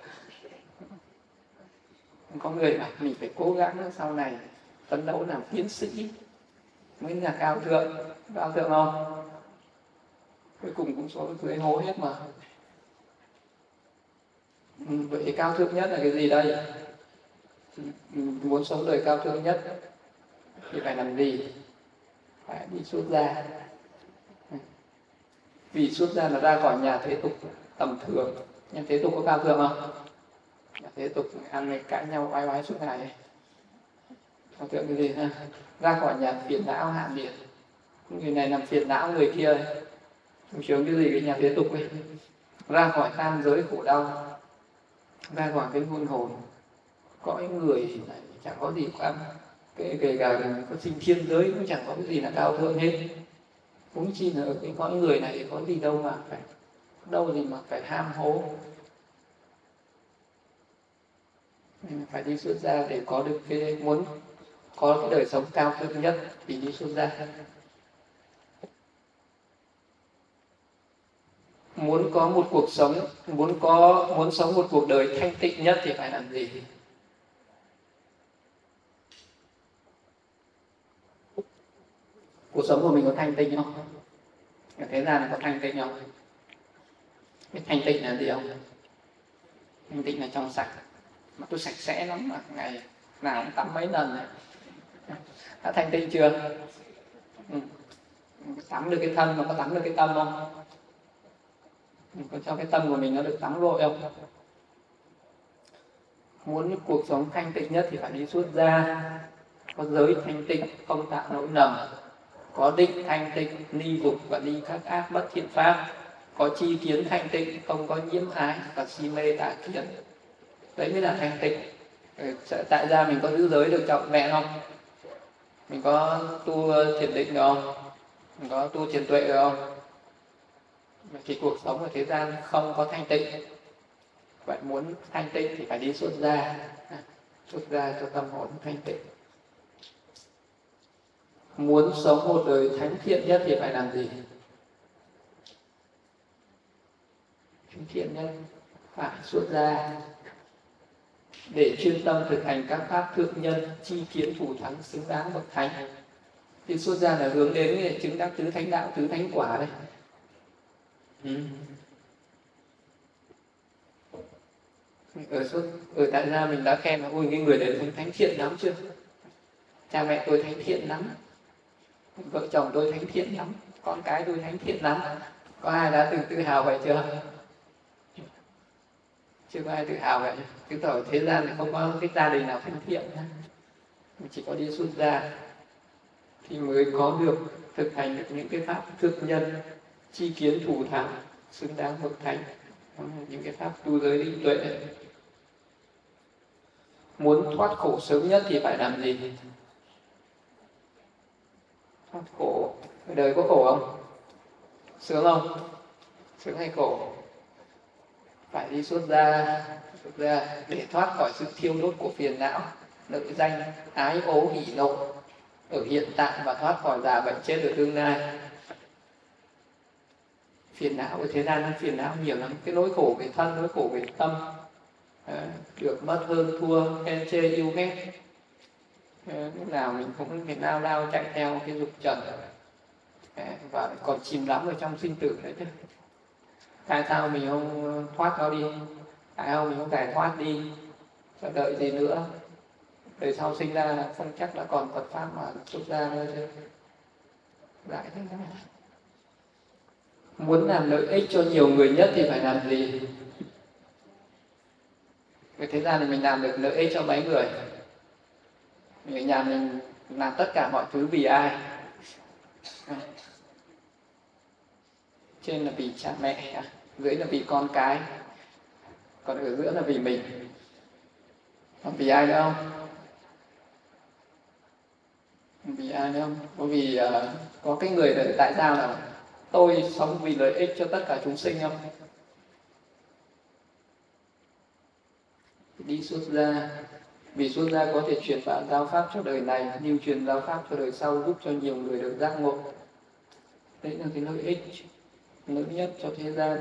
Có người bảo mình phải cố gắng sau này phấn đấu làm tiến sĩ mới là cao thượng. Cao thượng không? Cuối cùng cũng số dưới hố hết mà. Vậy cao thượng nhất là cái gì đây? Muốn sống đời cao thượng nhất thì phải làm gì? Phải đi xuất gia. Vì xuất gia là ra khỏi nhà thế tục tầm thường. Nhà thế tục có cao thượng không? Nhà thế tục ăn này cãi nhau oai oái suốt ngày. Cao thượng cái gì ha? Ra khỏi nhà phiền não hạ liệt. Người này làm phiền não người kia. Không chướng cái gì cái nhà thế tục ấy. Ra khỏi tam giới khổ đau, ra khỏi cái luân hồi. Cõi người này chẳng có gì cả, kể cả có sinh thiên giới cũng chẳng có cái gì là cao thượng hết. Cũng chỉ là ở cái cõi người này có gì đâu mà phải, đâu gì mà phải ham hố. Mình phải đi xuất gia để có được cái, muốn có cái đời sống cao thượng nhất thì đi xuất gia. Muốn có một cuộc sống, muốn sống một cuộc đời thanh tịnh nhất thì phải làm gì? Cuộc sống của mình có thanh tịnh không? Ở thế gian này có thanh tịnh không? Biết thanh tịnh là gì không? Thanh tịnh là trong sạch. Mà tôi sạch sẽ lắm mà, ngày nào cũng tắm mấy lần này. Đã thanh tịnh chưa? Tắm được cái thân mà có tắm được cái tâm không? Mình có cho cái tâm của mình nó được tắm gội không? Muốn những cuộc sống thanh tịnh nhất thì phải đi xuất gia. Có giới thanh tịnh, không tạo nỗi lầm. Có định thanh tịnh, ly dục và ly các ác bất thiện pháp. Có chi kiến thanh tịnh, không có nhiễm ái và si mê tà kiến. Đấy mới là thanh tịnh. Tại ra mình có giữ giới được trọn vẹn không? Mình có tu thiền định được không? Mình có tu thiền tuệ được không? Cái cuộc sống ở thế gian không có thanh tịnh. Vậy muốn thanh tịnh thì phải đi xuất gia. Xuất gia cho tâm hồn thanh tịnh. Muốn sống một đời thánh thiện nhất thì phải làm gì? Thánh thiện nhất phải xuất gia để chuyên tâm thực hành các pháp thượng nhân, chi kiến thủ thắng xứng đáng bậc thánh. Thì xuất gia là hướng đến để chứng đắc tứ thánh đạo, tứ thánh quả đấy. Ở tại gia mình đã khen là ôi cái người đấy thánh thiện lắm chưa? Cha mẹ tôi thánh thiện lắm, vợ chồng tôi thánh thiện lắm, con cái tôi thánh thiện lắm. Có ai đã từng tự hào vậy chưa? Chưa có ai tự hào vậy. Chứ ở thế gian thì không có cái gia đình nào thánh thiện. Mình chỉ có đi xuất gia thì mới có được thực hành được những cái pháp thượng nhân, chi kiến thủ thắng xứng đáng bậc thánh, những cái pháp tu giới định tuệ. Muốn thoát khổ sớm nhất thì phải làm gì? Thoát khổ. Đời có khổ không? Sướng không? Sướng hay khổ? Phải đi xuất gia để thoát khỏi sự thiêu đốt của phiền não, lợi danh, ái ố hỉ nộ. ở hiện tại và thoát khỏi già bệnh chết ở tương lai. Phiền não ở thế gian nó phiền não nhiều lắm, cái nỗi khổ về thân, nỗi khổ về tâm, được mất hơn thua, khen chê yêu ghét, lúc nào mình cũng phải lao lao chạy theo cái dục trần, và còn chìm đắm ở trong sinh tử đấy chứ. Tại sao mình không thoát nó đi, tại sao mình không giải thoát đi, cho đợi gì nữa, đời sau sinh ra không chắc đã còn Phật pháp mà xuất ra nữa chứ. Lại thế này, muốn làm lợi ích cho nhiều người nhất thì phải làm gì? Cái thế gian thì mình làm được lợi ích cho mấy người? Người nhà mình làm tất cả mọi thứ vì ai? Trên là vì cha mẹ, dưới là vì con cái, còn ở giữa là vì mình. Còn vì ai nữa không? Vì ai nữa không? Có vì có cái người là tại sao là tôi sống vì lợi ích cho tất cả chúng sinh không? Đi xuất gia, vì xuất gia có thể truyền bá giáo pháp cho đời này, lưu truyền giáo pháp cho đời sau, giúp cho nhiều người được giác ngộ. Đấy là cái lợi ích lớn nhất cho thế gian,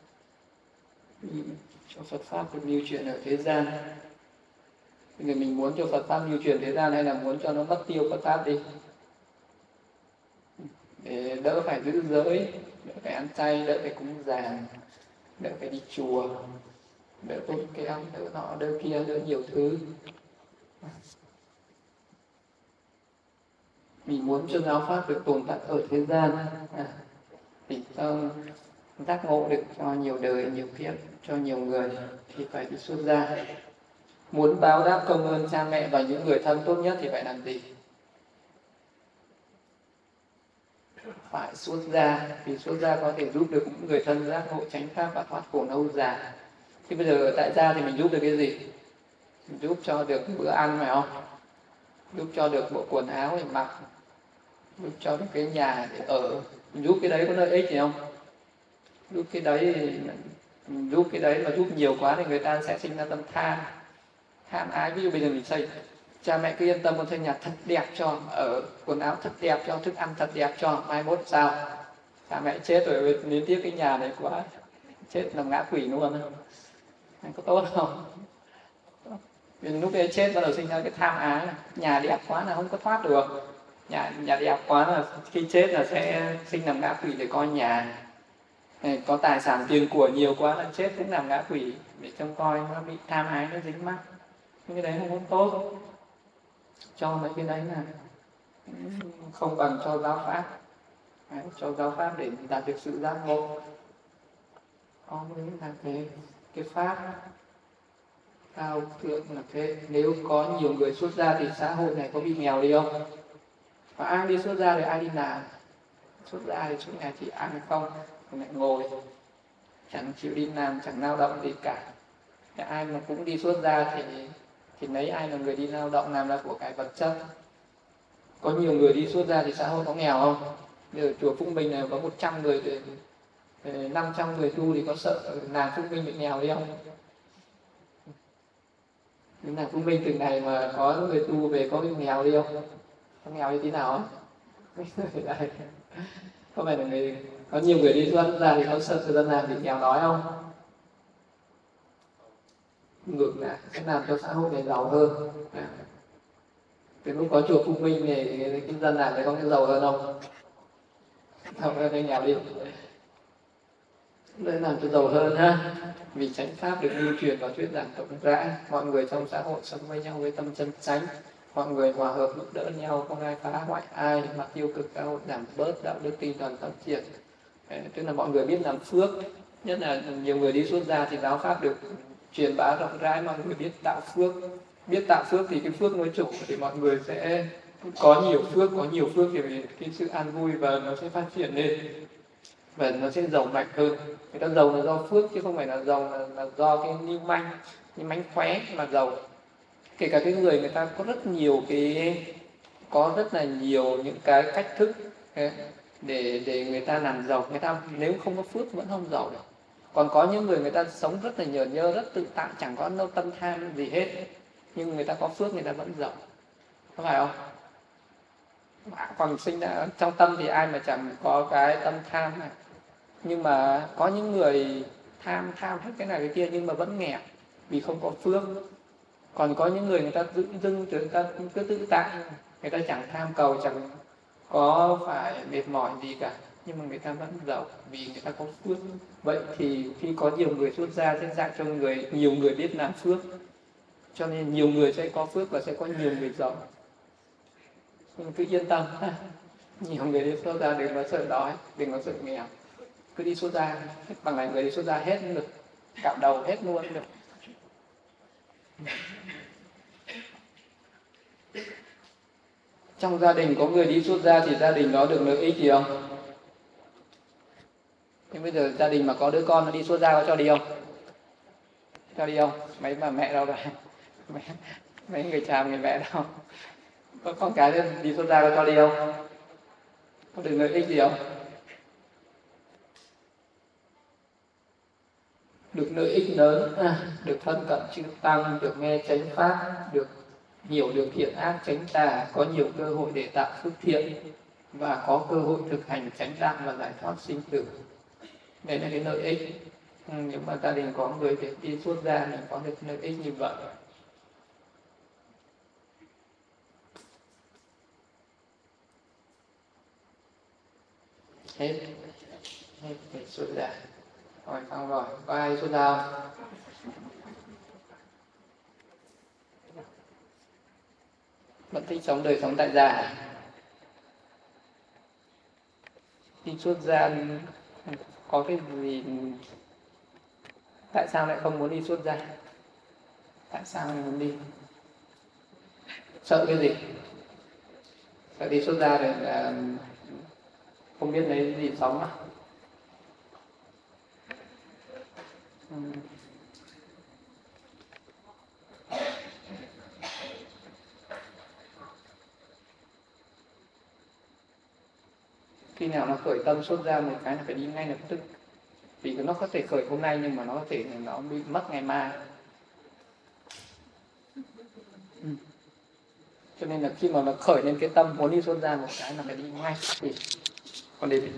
cho Phật pháp được lưu truyền ở thế gian. Bây giờ mình muốn cho Phật pháp lưu truyền thế gian hay là muốn cho nó mất tiêu Phật pháp đi, để đỡ phải giữ giới, đỡ phải ăn chay, đỡ phải cúng dường, đỡ phải đi chùa, đỡ tốn kém, đỡ nọ đỡ kia, đỡ nhiều thứ. Mình muốn cho giáo pháp được tồn tại ở thế gian, thì giác ngộ được cho nhiều đời, nhiều kiếp, cho nhiều người thì phải đi xuất gia. Muốn báo đáp công ơn cha mẹ và những người thân tốt nhất thì phải làm gì? Phải xuất gia, vì xuất gia có thể giúp được những người thân giác ngộ chánh pháp và thoát khổ lâu dài. Thì bây giờ tại gia thì mình giúp được cái gì? Mình giúp cho được bữa ăn, phải không? Giúp cho được bộ quần áo để mặc, giúp cho được cái nhà để ở. Mình giúp cái đấy có lợi ích gì không? Giúp cái đấy mà giúp nhiều quá thì người ta sẽ sinh ra tâm tham ái. Ví dụ bây giờ mình xây, cha mẹ cứ yên tâm, con xây nhà thật đẹp cho, ở quần áo thật đẹp cho, thức ăn thật đẹp cho, mai mốt sao? Cha mẹ chết rồi liên tiếp cái nhà này quá, chết làm ngã quỷ luôn, có tốt không? Vì lúc đấy chết bắt đầu sinh ra cái tham ái, nhà đẹp quá là không có thoát được, nhà đẹp quá là khi chết là sẽ sinh làm ngã quỷ để coi nhà. Có tài sản tiền của nhiều quá là chết cũng làm ngã quỷ để trông coi, nó bị tham ái nó dính mắc. Cái đấy không tốt, cho mấy cái đấy là không bằng cho giáo pháp. Cho giáo pháp để đạt được sự giác ngộ. Đó mới là cái pháp cao thượng là thế. Nếu có nhiều người xuất gia thì xã hội này có bị nghèo đi không? Và ai đi xuất gia thì ai đi làm? Xuất gia thì suốt ngày chỉ ăn không, lại ngồi, chẳng chịu đi làm, chẳng lao động gì cả. Thì ai mà cũng đi xuất gia thì lấy ai là người đi lao động làm ra của cải vật chất. Có nhiều người đi xuất gia thì xã hội có nghèo không? Bây giờ chùa Phúc Minh này có 100 người, 500 người tu thì có sợ làng Phúc Minh bị nghèo đi không? Nhưng làng Phúc Minh từng này mà có người tu về có bị nghèo đi không? Có nghèo như thế nào ấy? Có phải là có nhiều người đi xuất gia thì có sợ sự dân làng bị nghèo đói không? Ngược lại sẽ làm cho xã hội này giàu hơn. Từ lúc có chùa Phúc Minh thì cái dân làng này có cái giàu hơn không? Giàu hơn hay nghèo đi? Đây làm cho giàu hơn ha. Vì chánh pháp được lưu truyền và thuyết giảng rộng rãi, mọi người trong xã hội sống với nhau với tâm chân chánh, mọi người hòa hợp giúp đỡ nhau, không ai phá hoại ai, mà tiêu cực xã hội giảm bớt, đạo đức tinh thần phát triển. Tức là mọi người biết làm phước, nhất là nhiều người đi xuất gia thì giáo pháp được truyền bá rộng rãi, mọi người biết tạo phước. Biết tạo phước thì cái phước nói chủ thì mọi người sẽ có nhiều phước thì cái sự an vui và nó sẽ phát triển lên và nó sẽ giàu mạnh hơn. Người ta giàu là do phước chứ không phải là giàu là do cái lưu manh, cái mánh khóe mà giàu. Kể cả cái người ta có rất là nhiều những cái cách thức để người ta làm giàu. Người ta nếu không có phước vẫn không giàu được. Còn có những người ta sống rất là nhờ nhơ, rất tự tại, chẳng có đâu tâm tham gì hết, nhưng người ta có phước người ta vẫn giàu, có phải không? Còn sinh ra trong tâm thì ai mà chẳng có cái tâm tham này. Nhưng mà có những người tham hết cái này cái kia nhưng mà vẫn nghèo vì không có phước. Còn có những người ta dưng người ta cứ tự tại, người ta chẳng tham cầu, chẳng có phải mệt mỏi gì cả, nhưng mà người ta vẫn giàu vì người ta có phước. Vậy thì khi có nhiều người xuất gia sẽ dạy cho nhiều người biết làm phước, cho nên nhiều người sẽ có phước và sẽ có nhiều người giàu. Nhưng cứ yên tâm, nhiều người đi xuất gia đừng có sợ đói, đừng có sợ nghèo, cứ đi xuất gia. Bằng này người đi xuất gia hết được, cạo đầu hết luôn được. Trong gia đình có người đi xuất gia thì gia đình đó được lợi ích gì không? Nhưng bây giờ gia đình mà có đứa con nó đi xuất gia có cho đi không? Cho đi không? Mấy bà mẹ đâu rồi? Mấy người cha người mẹ đâu? Có con cái đi xuất gia có cho đi không? Có được lợi ích gì không? Được lợi ích lớn, được thân cận chư tăng, được nghe chánh pháp, được hiểu được thiện ác chánh tà, có nhiều cơ hội để tạo phước thiện và có cơ hội thực hành chánh đẳng và giải thoát sinh tử. Đấy là cái lợi ích. Nếu mà gia đình có người để đi xuất gia thì có được lợi ích như vậy. Hết để xuất gia. Rồi xong rồi, có ai xuất gia không? Vẫn thích sống đời sống tại gia. Đi xuất gia có cái gì? Tại sao lại không muốn đi xuất gia? Tại sao lại muốn đi? Sợ cái gì? Sợ đi xuất gia rồi không biết lấy gì sống à? Khi nào nó khởi tâm xuất ra một cái là phải đi ngay lập tức. Vì nó có thể khởi hôm nay nhưng mà nó có thể nó bị mất ngày mai. Cho nên là khi mà nó khởi lên cái tâm muốn đi xuất ra một cái là phải đi ngay. Còn để